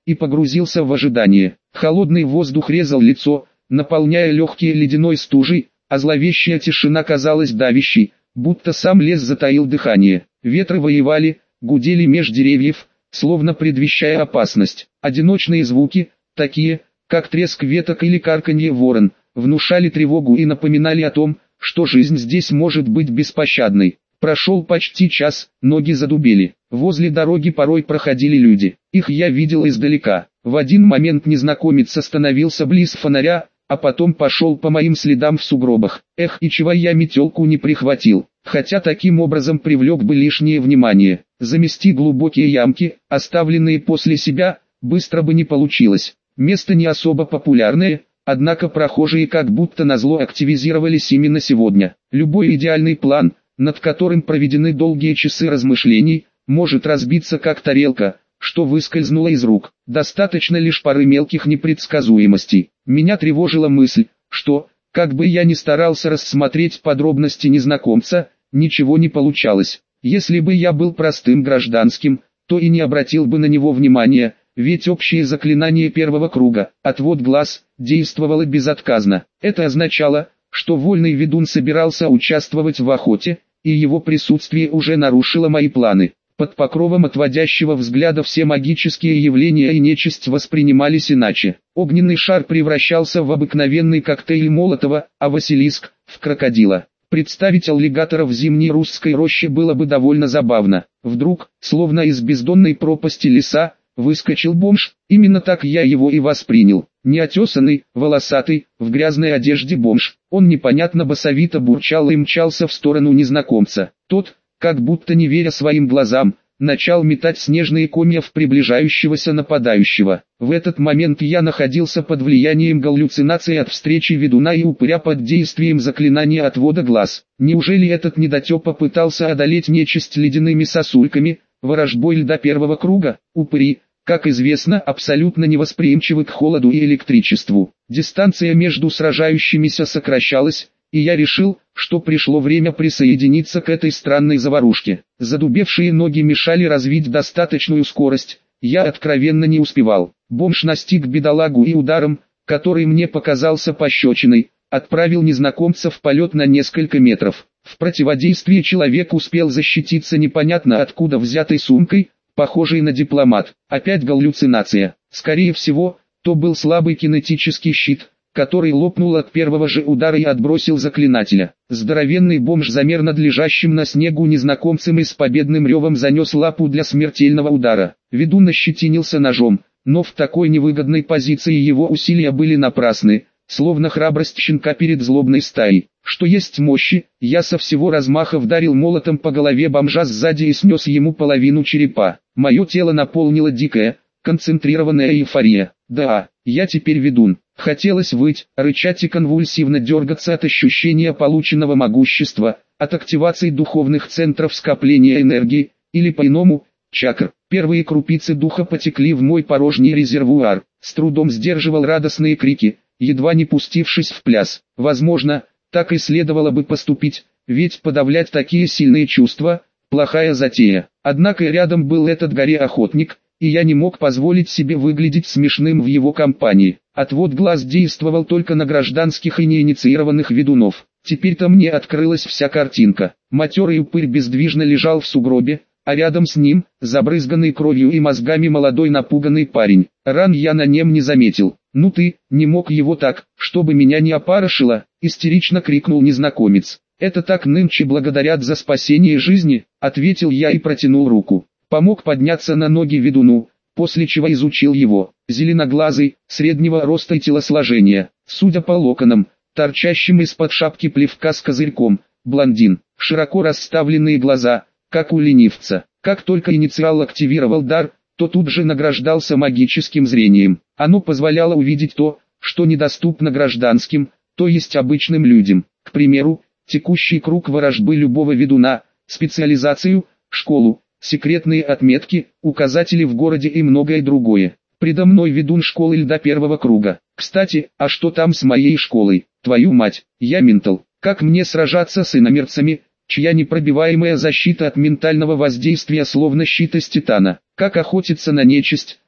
S1: и погрузился в ожидание. Холодный воздух резал лицо, наполняя легкие ледяной стужей, а зловещая тишина казалась давящей, будто сам лес затаил дыхание. Ветры воевали, гудели меж деревьев, словно предвещая опасность. Одиночные звуки, такие, как треск веток или карканье ворон, внушали тревогу и напоминали о том, что жизнь здесь может быть беспощадной. Прошел почти час, ноги задубели. Возле дороги порой проходили люди. Их я видел издалека. В один момент незнакомец остановился близ фонаря, а потом пошел по моим следам в сугробах. Эх, и чего я метелку не прихватил. Хотя таким образом привлек бы лишнее внимание. Замести глубокие ямки, оставленные после себя, быстро бы не получилось. Место не особо популярное, однако прохожие как будто назло активизировались именно сегодня. Любой идеальный план, над которым проведены долгие часы размышлений, может разбиться как тарелка, что выскользнуло из рук. Достаточно лишь пары мелких непредсказуемостей. Меня тревожила мысль, что, как бы я ни старался рассмотреть подробности незнакомца, ничего не получалось. Если бы я был простым гражданским, то и не обратил бы на него внимания, ведь общее заклинание первого круга, отвод глаз, действовало безотказно. Это означало, что вольный ведун собирался участвовать в охоте, и его присутствие уже нарушило мои планы. Под покровом отводящего взгляда все магические явления и нечисть воспринимались иначе. Огненный шар превращался в обыкновенный коктейль Молотова, а Василиск – в крокодила. Представить аллигатора в зимней русской роще было бы довольно забавно. Вдруг, словно из бездонной пропасти леса, выскочил бомж, именно так я его и воспринял. Неотесанный, волосатый, в грязной одежде бомж. Он непонятно басовито бурчал и мчался в сторону незнакомца. Тот, как будто не веря своим глазам, начал метать снежные комья в приближающегося нападающего. В этот момент я находился под влиянием галлюцинации от встречи ведуна и упыря под действием заклинания отвода глаз. Неужели этот недотепа пытался одолеть нечисть ледяными сосульками, ворожбой льда первого круга? Упыри, как известно, абсолютно невосприимчивы к холоду и электричеству. Дистанция между сражающимися сокращалась, и я решил, что пришло время присоединиться к этой странной заварушке. Задубевшие ноги мешали развить достаточную скорость, я откровенно не успевал. Бомж настиг бедолагу и ударом, который мне показался пощечиной, отправил незнакомца в полет на несколько метров. В противодействии человек успел защититься непонятно откуда взятой сумкой, похожей на дипломат. Опять галлюцинация. Скорее всего, то был слабый кинетический щит, который лопнул от первого же удара и отбросил заклинателя. Здоровенный бомж замер над лежащим на снегу незнакомцем и с победным ревом занес лапу для смертельного удара. Ведун ощетинился ножом, но в такой невыгодной позиции его усилия были напрасны, словно храбрость щенка перед злобной стаей. Что есть мощи, я со всего размаха вдарил молотом по голове бомжа сзади и снес ему половину черепа. Мое тело наполнило дикая, концентрированная эйфория. Да, я теперь ведун. Хотелось выть, рычать и конвульсивно дергаться от ощущения полученного могущества, от активации духовных центров скопления энергии, или по-иному, чакр. Первые крупицы духа потекли в мой порожний резервуар. С трудом сдерживал радостные крики, едва не пустившись в пляс. Возможно, так и следовало бы поступить, ведь подавлять такие сильные чувства – плохая затея. Однако рядом был этот горе-охотник, и я не мог позволить себе выглядеть смешным в его компании. Отвод глаз действовал только на гражданских и неинициированных ведунов. Теперь-то мне открылась вся картинка. Матерый упырь бездвижно лежал в сугробе, а рядом с ним, забрызганный кровью и мозгами молодой напуганный парень. Ран я на нем не заметил. «Ну ты, не мог его так, чтобы меня не опарышило!» – истерично крикнул незнакомец. «Это так нынче благодарят за спасение жизни», – ответил я и протянул руку. Помог подняться на ноги ведуну, после чего изучил его. Зеленоглазый, среднего роста и телосложения, судя по локонам, торчащим из-под шапки плевка с козырьком, блондин, широко расставленные глаза, как у ленивца. Как только инициал активировал дар, то тут же награждался магическим зрением. Оно позволяло увидеть то, что недоступно гражданским, то есть обычным людям. К примеру, текущий круг ворожбы любого ведуна, специализацию, школу, секретные отметки, указатели в городе и многое другое. Предо мной ведун школы льда первого круга. Кстати, а что там с моей школой? Твою мать, я ментал. Как мне сражаться с иномерцами, чья непробиваемая защита от ментального воздействия словно щит из титана? Как охотиться на нечисть,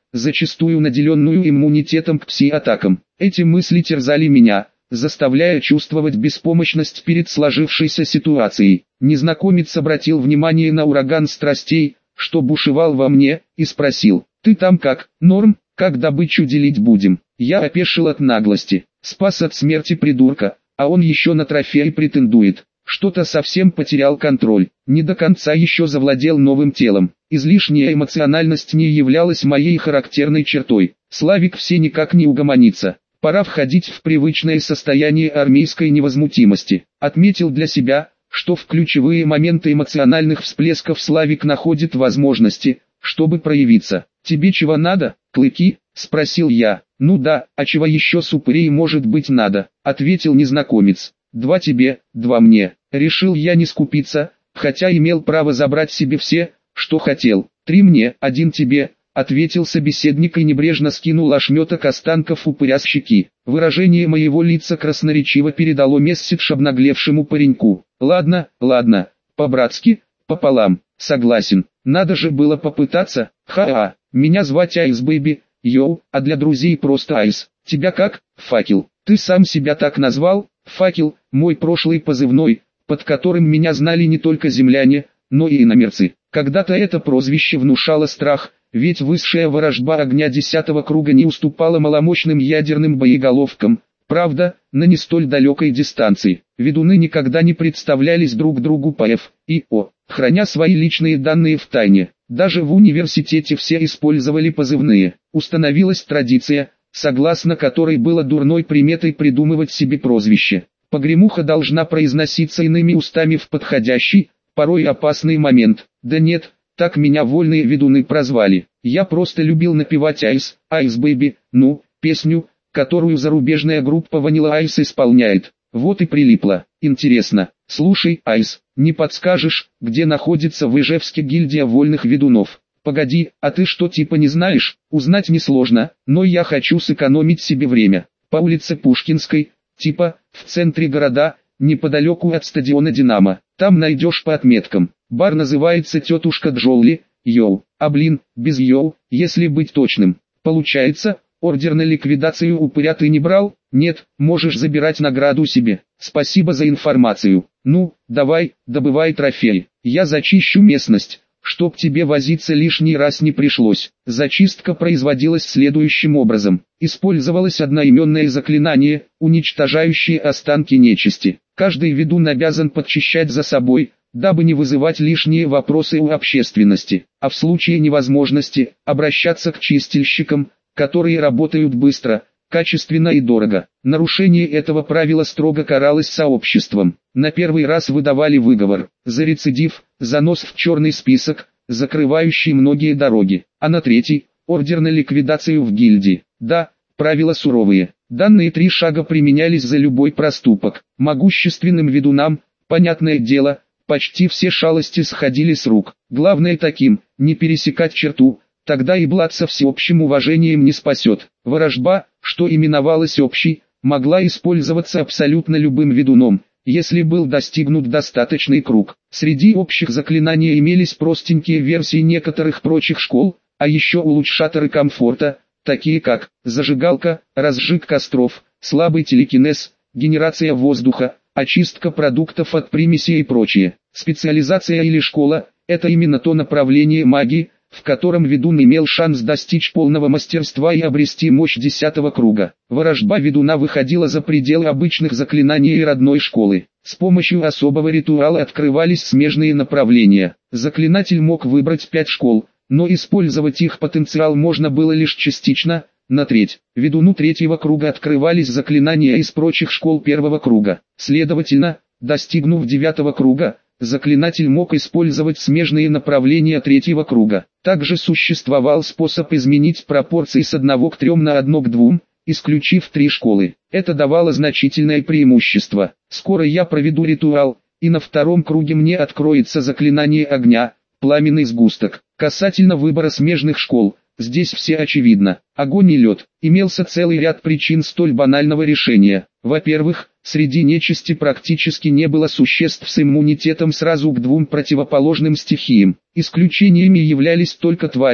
S1: зачастую наделенную иммунитетом к пси-атакам. Эти мысли терзали меня, заставляя чувствовать беспомощность перед сложившейся ситуацией. Незнакомец обратил внимание на ураган страстей, что бушевал во мне, и спросил: «Ты там как, норм, как добычу делить будем?» Я опешил от наглости. Спас от смерти придурка, а он еще на трофей претендует. Что-то совсем потерял контроль, не до конца еще завладел новым телом. Излишняя эмоциональность не являлась моей характерной чертой. Славик все никак не угомонится. Пора входить в привычное состояние армейской невозмутимости. Отметил для себя, что в ключевые моменты эмоциональных всплесков Славик находит возможности, чтобы проявиться. «Тебе чего надо, клыки?» – спросил я. «Ну да, а чего еще с упырей может быть надо?» – ответил незнакомец. «Два тебе, два мне». Решил я не скупиться, хотя имел право забрать себе все, что хотел. «Три мне, один тебе», — ответил собеседник и небрежно скинул ошметок останков упыря с щеки. Выражение моего лица красноречиво передало месседж обнаглевшему пареньку. «Ладно, ладно, по-братски, пополам, согласен. Надо же было попытаться. Ха-ха, меня звать Айс Бэйби, йоу, а для друзей просто Айс. Тебя как, Факел? Ты сам себя так назвал?» «Факел» — мой прошлый позывной, под которым меня знали не только земляне, но и иномерцы. Когда-то это прозвище внушало страх, ведь высшая ворожба огня 10-го круга не уступала маломощным ядерным боеголовкам, правда, на не столь далекой дистанции. Ведуны никогда не представлялись друг другу по F и O, храня свои личные данные в тайне. Даже в университете все использовали позывные. Установилась традиция, согласно которой было дурной приметой придумывать себе прозвище. Погремуха должна произноситься иными устами в подходящий, порой опасный момент. Да нет, так меня вольные ведуны прозвали. Я просто любил напевать Айс, Айс Бэйби, ну, песню, которую зарубежная группа Vanilla Ice исполняет. Вот и прилипло. Интересно, слушай, Айс, не подскажешь, где находится в Ижевске гильдия вольных ведунов? Погоди, а ты что типа не знаешь? Узнать несложно, но я хочу сэкономить себе время. По улице Пушкинской, типа, в центре города, неподалеку от стадиона «Динамо». Там найдешь по отметкам. Бар называется «Тетушка Джолли», йоу. А блин, без йоу, если быть точным. Получается, ордер на ликвидацию упыря ты не брал? Нет, можешь забирать награду себе. Спасибо за информацию. Ну, давай, добывай трофей. Я зачищу местность, чтоб тебе возиться лишний раз не пришлось. Зачистка производилась следующим образом. Использовалось одноименное заклинание, уничтожающее останки нечисти. Каждый ведун обязан подчищать за собой, дабы не вызывать лишние вопросы у общественности, а в случае невозможности, обращаться к чистильщикам, которые работают быстро, качественно и дорого. Нарушение этого правила строго каралось сообществом. На первый раз выдавали выговор, за рецидив, занос в черный список, закрывающий многие дороги, а на третий – ордер на ликвидацию в гильдии. Да, правила суровые. Данные 3 шага применялись за любой проступок. Могущественным ведунам, понятное дело, почти все шалости сходили с рук. Главное таким – не пересекать черту, тогда и блат со всеобщим уважением не спасет. Ворожба, что именовалась общей, могла использоваться абсолютно любым ведуном, если был достигнут достаточный круг. Среди общих заклинаний имелись простенькие версии некоторых прочих школ, а еще улучшаторы комфорта, такие как зажигалка, разжиг костров, слабый телекинез, генерация воздуха, очистка продуктов от примесей и прочее. Специализация или школа – это именно то направление магии, в котором ведун имел шанс достичь полного мастерства и обрести мощь 10-го круга. Ворожба ведуна выходила за пределы обычных заклинаний и родной школы. С помощью особого ритуала открывались смежные направления. Заклинатель мог выбрать 5 школ, но использовать их потенциал можно было лишь частично, на треть. Ведуну 3-го круга открывались заклинания из прочих школ 1-го круга. Следовательно, достигнув 9-го круга, заклинатель мог использовать смежные направления 3-го круга. Также существовал способ изменить пропорции с 1 к 3 на 1 к 2, исключив 3 школы. Это давало значительное преимущество. Скоро я проведу ритуал, и на 2-м круге мне откроется заклинание огня, пламенный сгусток. Касательно выбора смежных школ, здесь все очевидно. Огонь и лед. Имелся целый ряд причин столь банального решения. Во-первых, среди нечисти практически не было существ с иммунитетом сразу к 2 противоположным стихиям. Исключениями являлись только твари,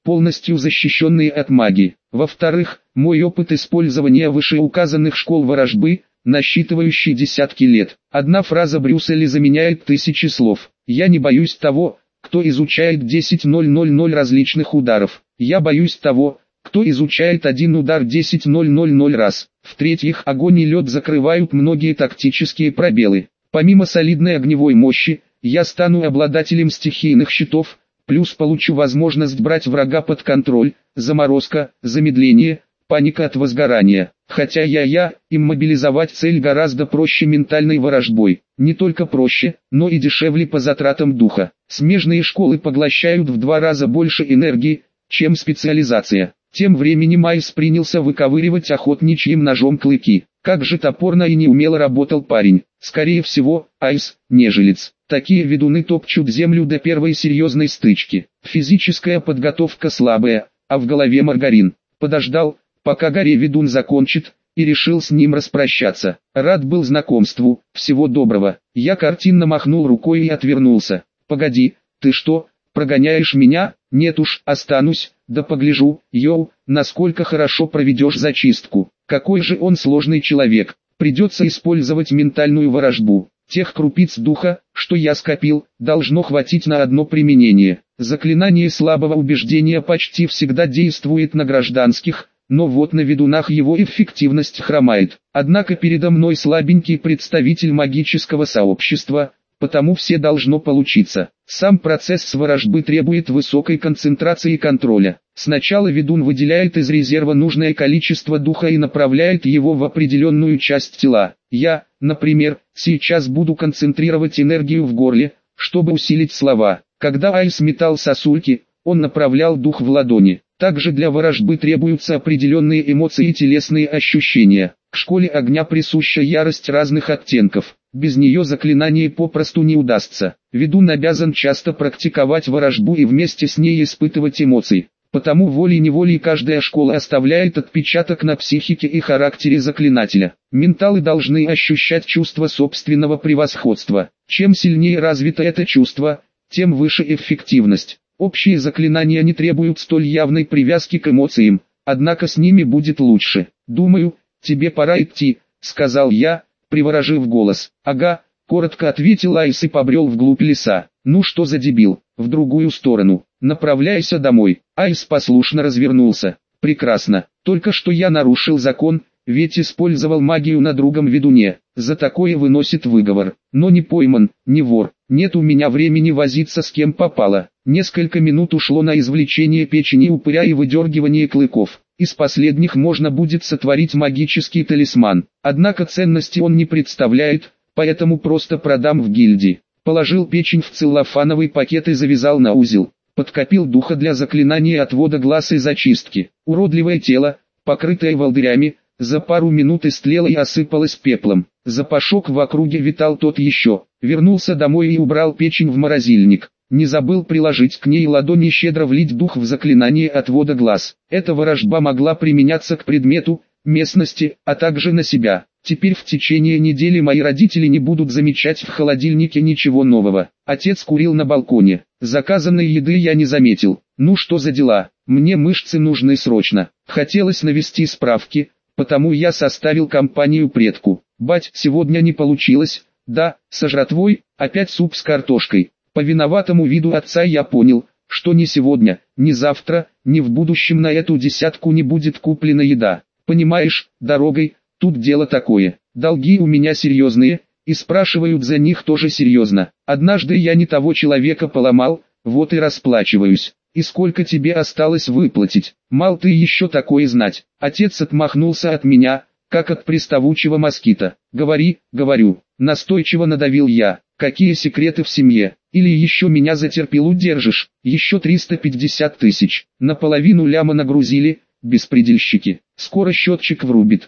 S1: полностью защищенные от магии. Во-вторых, мой опыт использования вышеуказанных школ ворожбы, насчитывающий десятки лет. Одна фраза Брюса Ли заменяет тысячи слов. Я не боюсь того, кто изучает 10.000 различных ударов. Я боюсь того, кто изучает один удар 10.000 раз. В-третьих, огонь и лед закрывают многие тактические пробелы. Помимо солидной огневой мощи, я стану обладателем стихийных щитов, плюс получу возможность брать врага под контроль, заморозка, замедление, паника от возгорания. Хотя иммобилизовать цель гораздо проще ментальной ворожбой. Не только проще, но и дешевле по затратам духа. Смежные школы поглощают в 2 раза больше энергии, чем специализация. Тем временем Айс принялся выковыривать охотничьим ножом клыки. Как же топорно и неумело работал парень. Скорее всего, Айс – нежилец. Такие ведуны топчут землю до первой серьезной стычки. Физическая подготовка слабая, а в голове маргарин. Подождал, пока горе-ведун закончит, и решил с ним распрощаться. Рад был знакомству, всего доброго. Я картинно махнул рукой и отвернулся. «Погоди, ты что, прогоняешь меня?» «Нет уж, останусь, да погляжу, насколько хорошо проведешь зачистку». Какой же он сложный человек. Придется использовать ментальную ворожбу. Тех крупиц духа, что я скопил, должно хватить на одно применение. Заклинание слабого убеждения почти всегда действует на гражданских, но вот на ведунах его эффективность хромает. Однако передо мной слабенький представитель магического сообщества, потому все должно получиться. Сам процесс ворожбы требует высокой концентрации и контроля. Сначала ведун выделяет из резерва нужное количество духа и направляет его в определенную часть тела. Я, например, сейчас буду концентрировать энергию в горле, чтобы усилить слова. Когда Айс метал сосульки, он направлял дух в ладони. Также для ворожбы требуются определенные эмоции и телесные ощущения. К школе огня присуща ярость разных оттенков. Без нее заклинание попросту не удастся. Ведун обязан часто практиковать ворожбу и вместе с ней испытывать эмоции. Потому волей-неволей каждая школа оставляет отпечаток на психике и характере заклинателя. Менталы должны ощущать чувство собственного превосходства. Чем сильнее развито это чувство, тем выше эффективность. Общие заклинания не требуют столь явной привязки к эмоциям, однако с ними будет лучше. «Думаю, тебе пора идти», — сказал я, приворожив голос. «Ага», — коротко ответил Айс и побрел вглубь леса. «Ну что за дебил, в другую сторону, направляйся домой». Айс послушно развернулся. «Прекрасно, только что я нарушил закон, ведь использовал магию на другом ведуне, за такое выносит выговор, но не пойман, не вор, нет у меня времени возиться с кем попало». Несколько минут ушло на извлечение печени упыря и выдергивание клыков. Из последних можно будет сотворить магический талисман, однако ценности он не представляет, поэтому просто продам в гильдии. Положил печень в целлофановый пакет и завязал на узел. Подкопил духа для заклинания отвода глаз и зачистки. Уродливое тело, покрытое волдырями, за пару минут истлело и осыпалось пеплом. Запашок в округе витал тот еще. Вернулся домой и убрал печень в морозильник. Не забыл приложить к ней ладони и щедро влить дух в заклинание отвода глаз. Эта ворожба могла применяться к предмету, местности, а также на себя. Теперь в течение недели мои родители не будут замечать в холодильнике ничего нового. Отец курил на балконе. Заказанной еды я не заметил. Ну что за дела? Мне мышцы нужны срочно. Хотелось навести справки, потому я составил компанию предку. Бать, сегодня не получилось. Да, со жратвой, опять суп с картошкой. По виноватому виду отца я понял, что ни сегодня, ни завтра, ни в будущем на эту десятку не будет куплена еда. Понимаешь, дорогой, тут дело такое. Долги у меня серьезные, и спрашивают за них тоже серьезно. Однажды я не того человека поломал, вот и расплачиваюсь. И сколько тебе осталось выплатить? Мал ты еще такое знать. Отец отмахнулся от меня, как от приставучего москита. Говори, говорю, настойчиво надавил я. Какие секреты в семье? Или еще меня за терпилу держишь? Еще 350 тысяч. Наполовину ляма нагрузили, беспредельщики. Скоро счетчик врубит.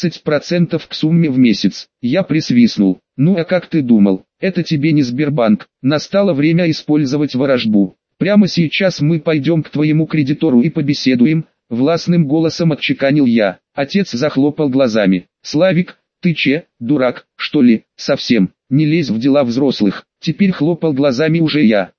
S1: 30% к сумме в месяц. Я присвистнул. Ну а как ты думал? Это тебе не Сбербанк. Настало время использовать ворожбу. Прямо сейчас мы пойдем к твоему кредитору и побеседуем. Властным голосом отчеканил я. Отец захлопал глазами. Славик, ты че, дурак, что ли, совсем? Не лезь в дела взрослых. Теперь хлопал глазами уже я.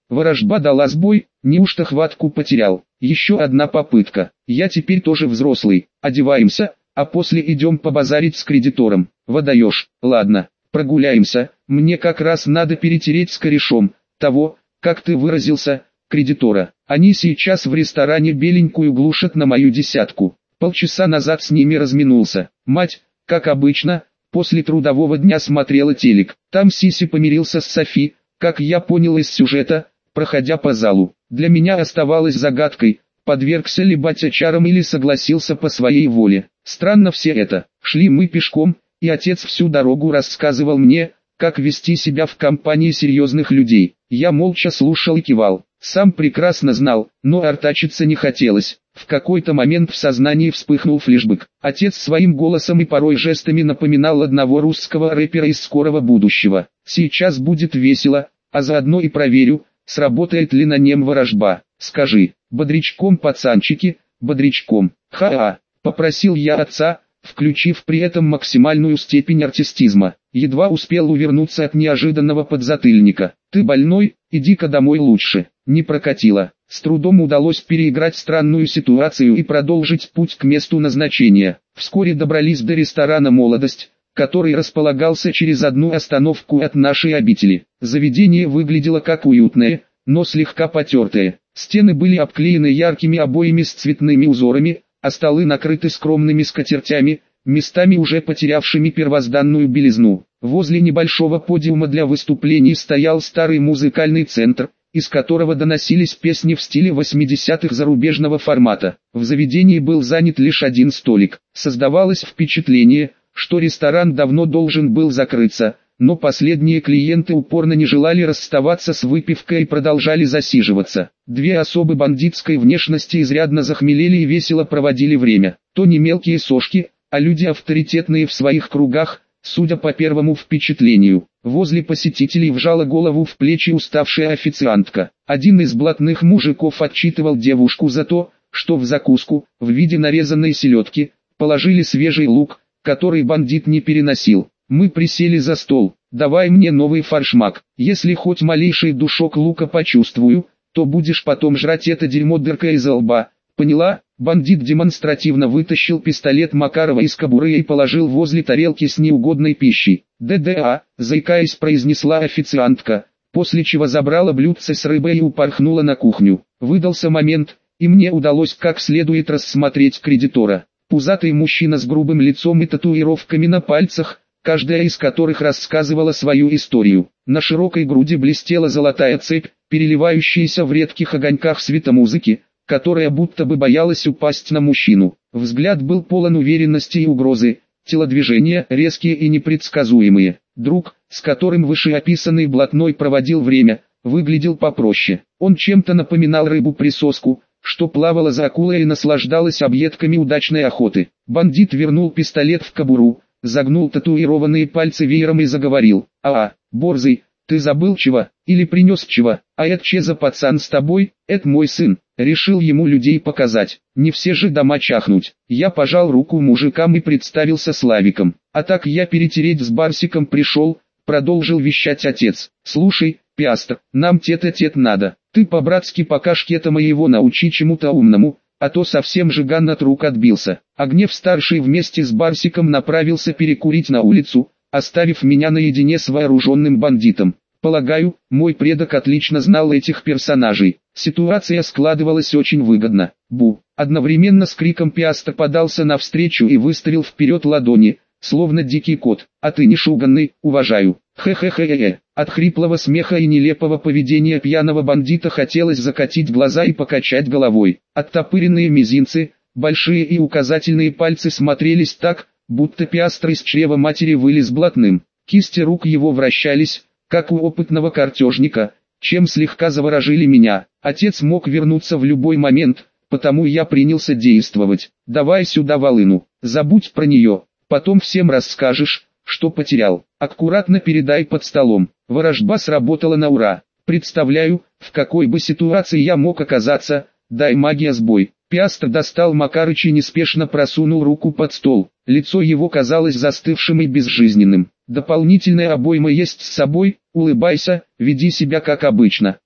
S1: Ворожба дала сбой, неужто хватку потерял? Еще одна попытка. Я теперь тоже взрослый. Одеваемся, а после идем побазарить с кредитором. Выдаешь? Ладно, прогуляемся. Мне как раз надо перетереть с корешом того, как ты выразился, кредитора. Они сейчас в ресторане беленькую глушат на мою десятку. Полчаса назад с ними разминулся. Мать, как обычно, после трудового дня смотрела телек. Там Сиси помирился с Софи, как я понял из сюжета, проходя по залу. Для меня оставалось загадкой, подвергся ли батя чарам или согласился по своей воле. Странно все это. Шли мы пешком, и отец всю дорогу рассказывал мне, как вести себя в компании серьезных людей. Я молча слушал и кивал. Сам прекрасно знал, но артачиться не хотелось. В какой-то момент в сознании вспыхнул флешбэк. Отец своим голосом и порой жестами напоминал одного русского рэпера из скорого будущего. Сейчас будет весело, а заодно и проверю, сработает ли на нем ворожба. Скажи, бодрячком пацанчики, бодрячком. Ха-ха, попросил я отца, включив при этом максимальную степень артистизма. Едва успел увернуться от неожиданного подзатыльника. Ты больной, иди-ка домой лучше. Не прокатило. С трудом удалось переиграть странную ситуацию и продолжить путь к месту назначения. Вскоре добрались до ресторана «Молодость», который располагался через одну остановку от нашей обители. Заведение выглядело как уютное, но слегка потертое. Стены были обклеены яркими обоями с цветными узорами, а столы накрыты скромными скатертями, местами уже потерявшими первозданную белизну. Возле небольшого подиума для выступлений стоял старый музыкальный центр, из которого доносились песни в стиле 80-х зарубежного формата. В заведении был занят лишь один столик. Создавалось впечатление, что ресторан давно должен был закрыться, но последние клиенты упорно не желали расставаться с выпивкой и продолжали засиживаться. Две особы бандитской внешности изрядно захмелели и весело проводили время. То не мелкие сошки, а люди авторитетные в своих кругах, судя по первому впечатлению. Возле посетителей вжала голову в плечи уставшая официантка. Один из блатных мужиков отчитывал девушку за то, что в закуску, в виде нарезанной селедки, положили свежий лук, который бандит не переносил. Мы присели за стол. Давай мне новый форшмак. Если хоть малейший душок лука почувствую, то будешь потом жрать это дерьмо дыркой из лба. Поняла? Бандит демонстративно вытащил пистолет Макарова из кобуры и положил возле тарелки с неугодной пищей. «ДДА», заикаясь, произнесла официантка, после чего забрала блюдце с рыбой и упорхнула на кухню. Выдался момент, и мне удалось как следует рассмотреть кредитора. Пузатый мужчина с грубым лицом и татуировками на пальцах, каждая из которых рассказывала свою историю. На широкой груди блестела золотая цепь, переливающаяся в редких огоньках светомузыки, которая будто бы боялась упасть на мужчину. Взгляд был полон уверенности и угрозы, телодвижения резкие и непредсказуемые. Друг, с которым вышеописанный блатной проводил время, выглядел попроще. Он чем-то напоминал рыбу-присоску, что плавала за акулой и наслаждалась объедками удачной охоты. Бандит вернул пистолет в кобуру, загнул татуированные пальцы веером и заговорил. Борзый, ты забыл чего, или принес чего, а это че за пацан с тобой, это мой сын». Решил ему людей показать, не все же дома чахнуть. Я пожал руку мужикам и представился Славиком. А так я перетереть с Барсиком пришел, продолжил вещать отец. Слушай, Пиастр, нам тет-а-тет надо. Ты по-братски пока шкета моего научи чему-то умному, а то совсем жиган от рук отбился. Огнев-старший вместе с Барсиком направился перекурить на улицу, оставив меня наедине с вооруженным бандитом. Полагаю, мой предок отлично знал этих персонажей. Ситуация складывалась очень выгодно. Бу! Одновременно с криком Пиастр подался навстречу и выставил вперед ладони, словно дикий кот. А ты не шуганный, уважаю. Хе-хе-хе-хе. От хриплого смеха и нелепого поведения пьяного бандита хотелось закатить глаза и покачать головой. Оттопыренные мизинцы, большие и указательные пальцы смотрелись так, будто Пиастр из чрева матери вылез блатным. Кисти рук его вращались, как у опытного картежника, чем слегка заворожили меня. Отец мог вернуться в любой момент, потому я принялся действовать. «Давай сюда волыну, забудь про нее, потом всем расскажешь, что потерял. Аккуратно передай под столом». Ворожба сработала на ура. Представляю, в какой бы ситуации я мог оказаться, дай магия сбой. Пиастр достал Макарыч и неспешно просунул руку под стол. Лицо его казалось застывшим и безжизненным. «Дополнительная обойма есть с собой, улыбайся, веди себя как обычно».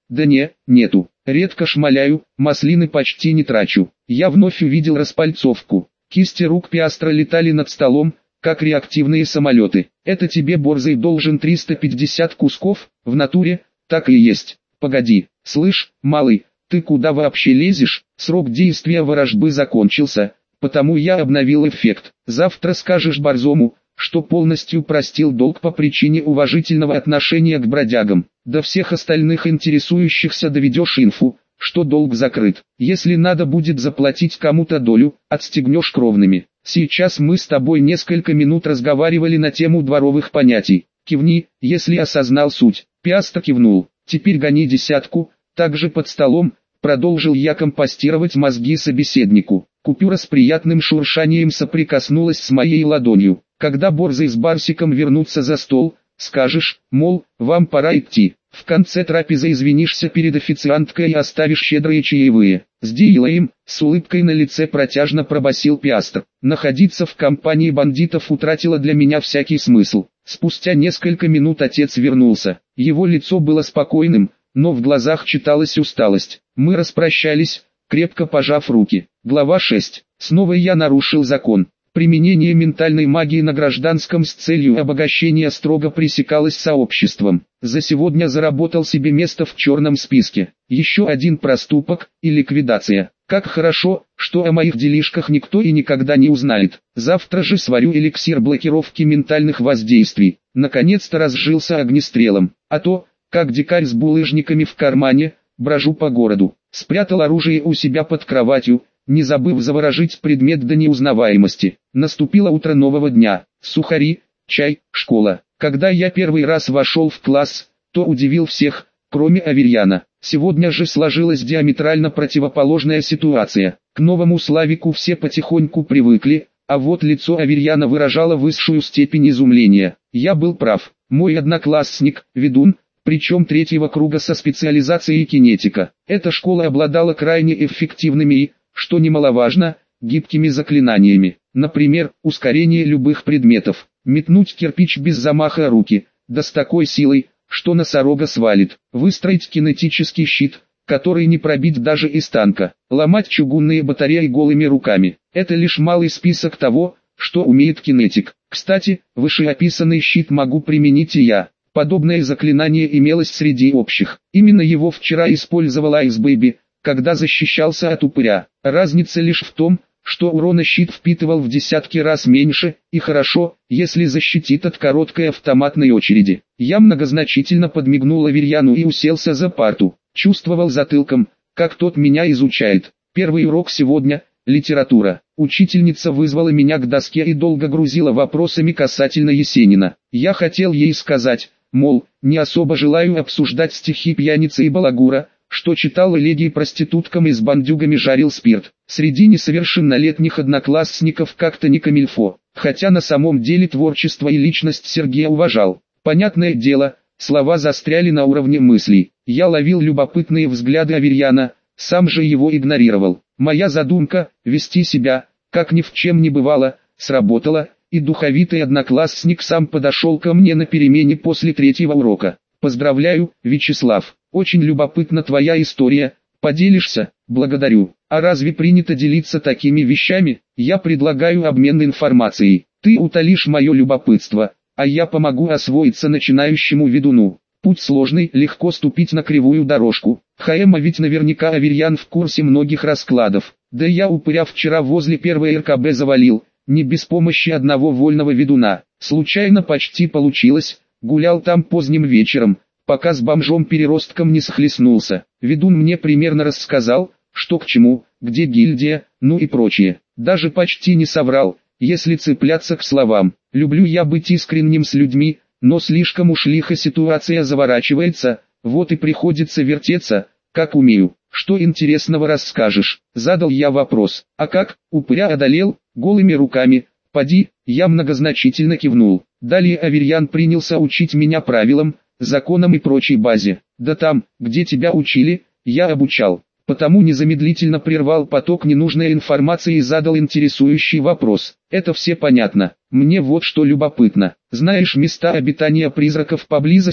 S1: Да нету. Редко шмаляю, маслины почти не трачу. Я вновь увидел распальцовку. Кисти рук Пиастра летали над столом, как реактивные самолеты. Это тебе Борзый должен 350 кусков, в натуре, так и есть. Погоди, слышь, малый, ты куда вообще лезешь? Срок действия ворожбы закончился, потому я обновил эффект. Завтра скажешь Борзому, что полностью простил долг по причине уважительного отношения к бродягам. До всех остальных интересующихся доведешь инфу, что долг закрыт. Если надо будет заплатить кому-то долю, отстегнешь кровными. Сейчас мы с тобой несколько минут разговаривали на тему дворовых понятий. Кивни, если осознал суть. Пиастр кивнул. Теперь гони десятку. Также под столом, продолжил я компостировать мозги собеседнику. Купюра с приятным шуршанием соприкоснулась с моей ладонью. Когда Борзый с Барсиком вернутся за стол, скажешь, мол, вам пора идти. В конце трапезы извинишься перед официанткой и оставишь щедрые чаевые. Сделаем, с улыбкой на лице протяжно пробасил Пиастр. Находиться в компании бандитов утратило для меня всякий смысл. Спустя несколько минут отец вернулся. Его лицо было спокойным, но в глазах читалась усталость. Мы распрощались, крепко пожав руки. Глава 6. Снова я нарушил закон. Применение ментальной магии на гражданском с целью обогащения строго пресекалось сообществом. За сегодня заработал себе место в черном списке. Еще один проступок и ликвидация. Как хорошо, что о моих делишках никто и никогда не узнает. Завтра же сварю эликсир блокировки ментальных воздействий. Наконец-то разжился огнестрелом. А то, как дикарь с булыжниками в кармане, брожу по городу. Спрятал оружие у себя под кроватью, не забыв заворожить предмет до неузнаваемости. Наступило утро нового дня. Сухари, чай, школа. Когда я первый раз вошел в класс, то удивил всех, кроме Аверьяна. Сегодня же сложилась диаметрально противоположная ситуация. К новому Славику все потихоньку привыкли, а вот лицо Аверьяна выражало высшую степень изумления. Я был прав. Мой одноклассник, ведун, причем третьего круга со специализацией кинетика. Эта школа обладала крайне эффективными и, что немаловажно, гибкими заклинаниями. Например, ускорение любых предметов, метнуть кирпич без замаха руки, да с такой силой, что носорога свалит, выстроить кинетический щит, который не пробить даже из танка, ломать чугунные батареи голыми руками. Это лишь малый список того, что умеет кинетик. Кстати, вышеописанный щит могу применить и я. Подобное заклинание имелось среди общих. Именно его вчера использовал Айсбэйби, когда защищался от упыря. Разница лишь в том, что урона щит впитывал в десятки раз меньше, и хорошо, если защитит от короткой автоматной очереди. Я многозначительно подмигнул Аверьяну и уселся за парту. Чувствовал затылком, как тот меня изучает. Первый урок сегодня – литература. Учительница вызвала меня к доске и долго грузила вопросами касательно Есенина. Я хотел ей сказать, мол, не особо желаю обсуждать стихи пьяницы и балагура, что читал элегии проституткам и с бандюгами жарил спирт. Среди несовершеннолетних одноклассников как-то не камильфо, хотя на самом деле творчество и личность Сергея уважал. Понятное дело, слова застряли на уровне мыслей. Я ловил любопытные взгляды Аверьяна, сам же его игнорировал. Моя задумка, вести себя, как ни в чем не бывало, сработала, и духовитый одноклассник сам подошел ко мне на перемене после третьего урока. «Поздравляю, Вячеслав, очень любопытна твоя история, поделишься?» «Благодарю. А разве принято делиться такими вещами? Я предлагаю обмен информацией. Ты утолишь мое любопытство, а я помогу освоиться начинающему ведуну. Путь сложный, легко ступить на кривую дорожку. Хаэма ведь наверняка Аверьян в курсе многих раскладов. Да я упыря вчера возле первой РКБ завалил, не без помощи одного вольного ведуна. Случайно почти получилось. Гулял там поздним вечером, пока с бомжом-переростком не схлестнулся. Ведун мне примерно рассказал, что к чему, где гильдия, ну и прочее. Даже почти не соврал, если цепляться к словам. Люблю я быть искренним с людьми, но слишком уж лихо ситуация заворачивается, вот и приходится вертеться, как умею. Что интересного расскажешь? Задал я вопрос. А как, упыря одолел, голыми руками? Поди, я многозначительно кивнул. Далее Аверьян принялся учить меня правилам, законам и прочей базе. Да там, где тебя учили, я обучал. Потому незамедлительно прервал поток ненужной информации и задал интересующий вопрос. Это все понятно. Мне вот что любопытно. Знаешь места обитания призраков поблизости?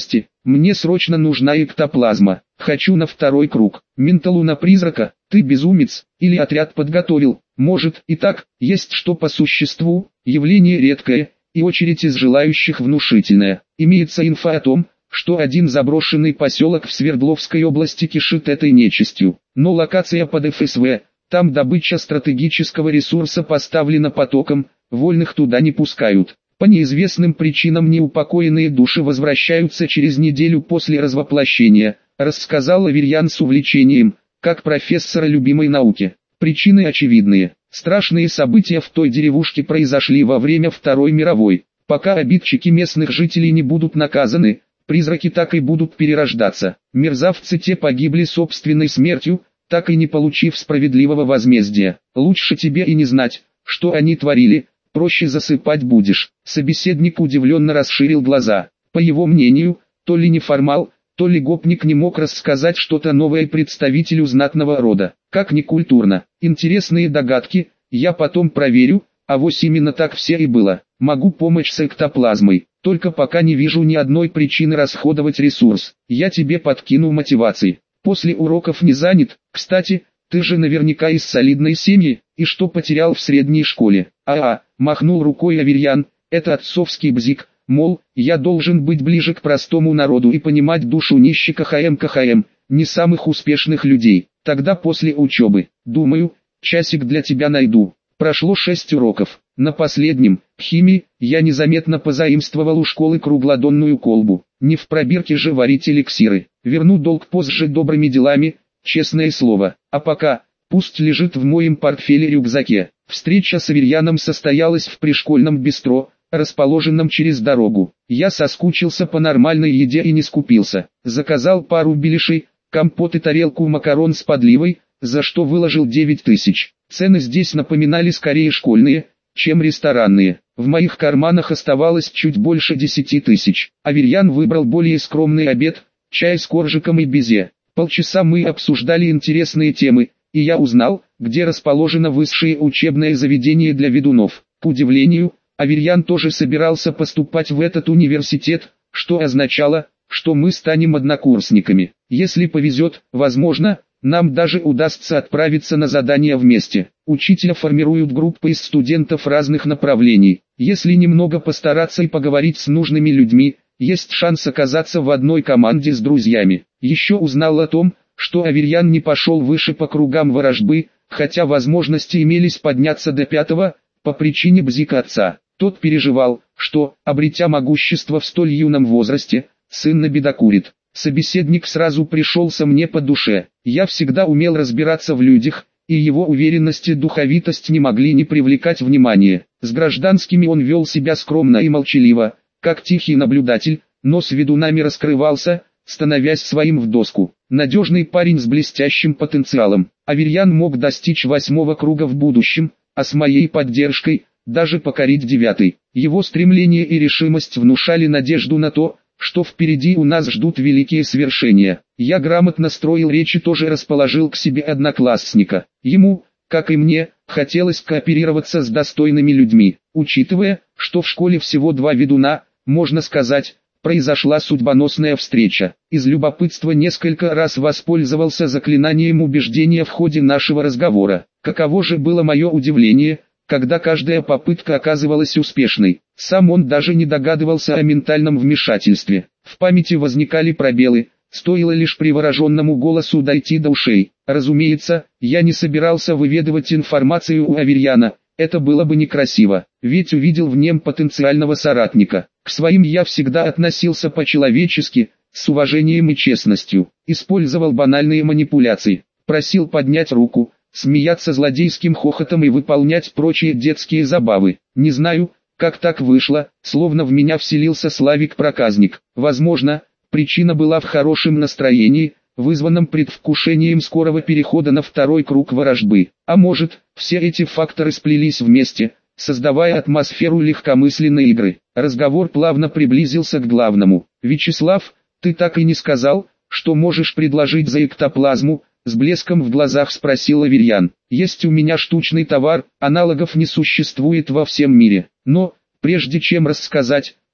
S1: Мне срочно нужна эктоплазма. Хочу на второй круг. Менталу на призрака. Ты безумец. Или отряд подготовил. Может и так. Есть что по существу. Явление редкое. И очередь из желающих внушительная. Имеется инфа о том, что один заброшенный поселок в Свердловской области кишит этой нечистью. Но локация под ФСВ. Там добыча стратегического ресурса поставлена потоком. Вольных туда не пускают. По неизвестным причинам неупокоенные души возвращаются через неделю после развоплощения, рассказал Аверьян с увлечением, как профессора любимой науки. Причины очевидные. Страшные события в той деревушке произошли во время Второй мировой. Пока обидчики местных жителей не будут наказаны, призраки так и будут перерождаться. Мерзавцы те погибли собственной смертью, так и не получив справедливого возмездия. Лучше тебе и не знать, что они творили. Проще засыпать будешь. Собеседник удивленно расширил глаза. По его мнению, то ли неформал, то ли гопник не мог рассказать что-то новое представителю знатного рода. Как ни культурно. Интересные догадки, я потом проверю, авось именно так все и было. Могу помочь с эктоплазмой, только пока не вижу ни одной причины расходовать ресурс. Я тебе подкину мотивации. После уроков не занят, кстати, ты же наверняка из солидной семьи, и что потерял в средней школе. Махнул рукой Аверьян, это отцовский бзик, мол, я должен быть ближе к простому народу и понимать душу нищих КХМ, не самых успешных людей. Тогда после учебы, думаю, часик для тебя найду. Прошло 6 уроков. На последнем, химии, я незаметно позаимствовал у школы круглодонную колбу. Не в пробирке же варить эликсиры. Верну долг позже добрыми делами, честное слово. А пока, пусть лежит в моем портфеле-рюкзаке. Встреча с Аверьяном состоялась в пришкольном бистро, расположенном через дорогу. Я соскучился по нормальной еде и не скупился. Заказал пару беляшей, компот и тарелку макарон с подливой, за что выложил 9000. Цены здесь напоминали скорее школьные, чем ресторанные. В моих карманах оставалось чуть больше 10 000. Аверьян выбрал более скромный обед, чай с коржиком и безе. Полчаса мы обсуждали интересные темы, и я узнал, где расположено высшее учебное заведение для ведунов. К удивлению, Аверьян тоже собирался поступать в этот университет, что означало, что мы станем однокурсниками. Если повезет, возможно, нам даже удастся отправиться на задание вместе. Учителя формируют группы из студентов разных направлений. Если немного постараться и поговорить с нужными людьми, есть шанс оказаться в одной команде с друзьями. Еще узнал о том, что Аверьян не пошел выше по кругам ворожбы, хотя возможности имелись подняться до 5-го, по причине бзика отца. Тот переживал, что, обретя могущество в столь юном возрасте, сын набедокурит. Собеседник сразу пришелся мне по душе. Я всегда умел разбираться в людях, и его уверенность и духовитость не могли не привлекать внимания. С гражданскими он вел себя скромно и молчаливо, как тихий наблюдатель, но с ведунами раскрывался, становясь своим в доску. Надежный парень с блестящим потенциалом. Аверьян мог достичь 8-го круга в будущем, а с моей поддержкой, даже покорить 9-й. Его стремление и решимость внушали надежду на то, что впереди у нас ждут великие свершения. Я грамотно строил речи, тоже расположил к себе одноклассника. Ему, как и мне, хотелось кооперироваться с достойными людьми. Учитывая, что в школе всего 2 ведуна, можно сказать, произошла судьбоносная встреча. Из любопытства несколько раз воспользовался заклинанием убеждения в ходе нашего разговора. Каково же было мое удивление, когда каждая попытка оказывалась успешной. Сам он даже не догадывался о ментальном вмешательстве. В памяти возникали пробелы, стоило лишь привороженному голосу дойти до ушей. Разумеется, я не собирался выведывать информацию у Аверьяна, это было бы некрасиво, ведь увидел в нем потенциального соратника. К своим я всегда относился по-человечески, с уважением и честностью. Использовал банальные манипуляции, просил поднять руку, смеяться злодейским хохотом и выполнять прочие детские забавы. Не знаю, как так вышло, словно в меня вселился Славик-проказник. Возможно, причина была в хорошем настроении, вызванном предвкушением скорого перехода на 2-й круг ворожбы. А может, все эти факторы сплелись вместе, создавая атмосферу легкомысленной игры. Разговор плавно приблизился к главному. «Вячеслав, ты так и не сказал, что можешь предложить за эктоплазму?» С блеском в глазах спросил Аверьян. «Есть у меня штучный товар, аналогов не существует во всем мире. Но, прежде чем рассказать,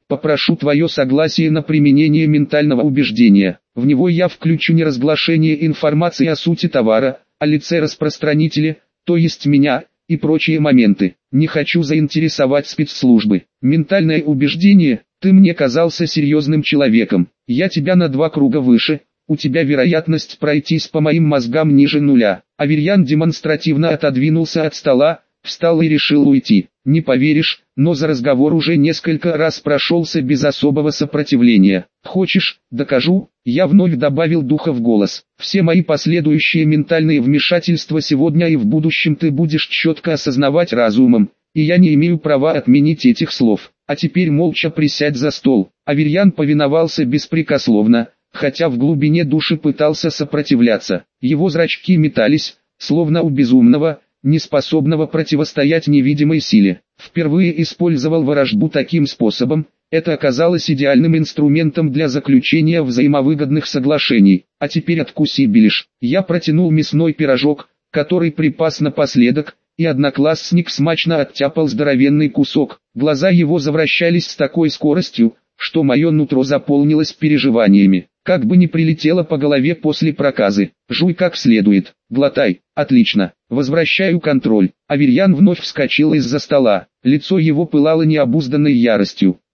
S1: попрошу твое согласие на применение ментального убеждения. В него я включу не разглашение информации о сути товара, о лице распространителя, то есть меня, и прочие моменты. Не хочу заинтересовать спецслужбы. Ментальное убеждение: ты мне казался серьезным человеком. Я тебя на 2 круга выше. У тебя вероятность пройтись по моим мозгам ниже нуля. Аверьян демонстративно отодвинулся от стола, встал и решил уйти. Не поверишь, но за разговор уже несколько раз прошелся без особого сопротивления. Хочешь, докажу? Я вновь добавил духа в голос. Все мои последующие ментальные вмешательства сегодня и в будущем ты будешь четко осознавать разумом, и я не имею права отменить этих слов. А теперь молча присядь за стол. Аверьян повиновался беспрекословно, хотя в глубине души пытался сопротивляться. Его зрачки метались, словно у безумного, неспособного противостоять невидимой силе. Впервые использовал ворожбу таким способом, это оказалось идеальным инструментом для заключения взаимовыгодных соглашений. А теперь откуси, Белиш. Я протянул мясной пирожок, который припас напоследок, и одноклассник смачно оттяпал здоровенный кусок. Глаза его завращались с такой скоростью, что мое нутро заполнилось переживаниями. Как бы ни прилетело по голове после проказы. Жуй как следует, глотай. Отлично. Возвращаю контроль. Аверьян вновь вскочил из-за стола. Лицо его пылало необузданной яростью.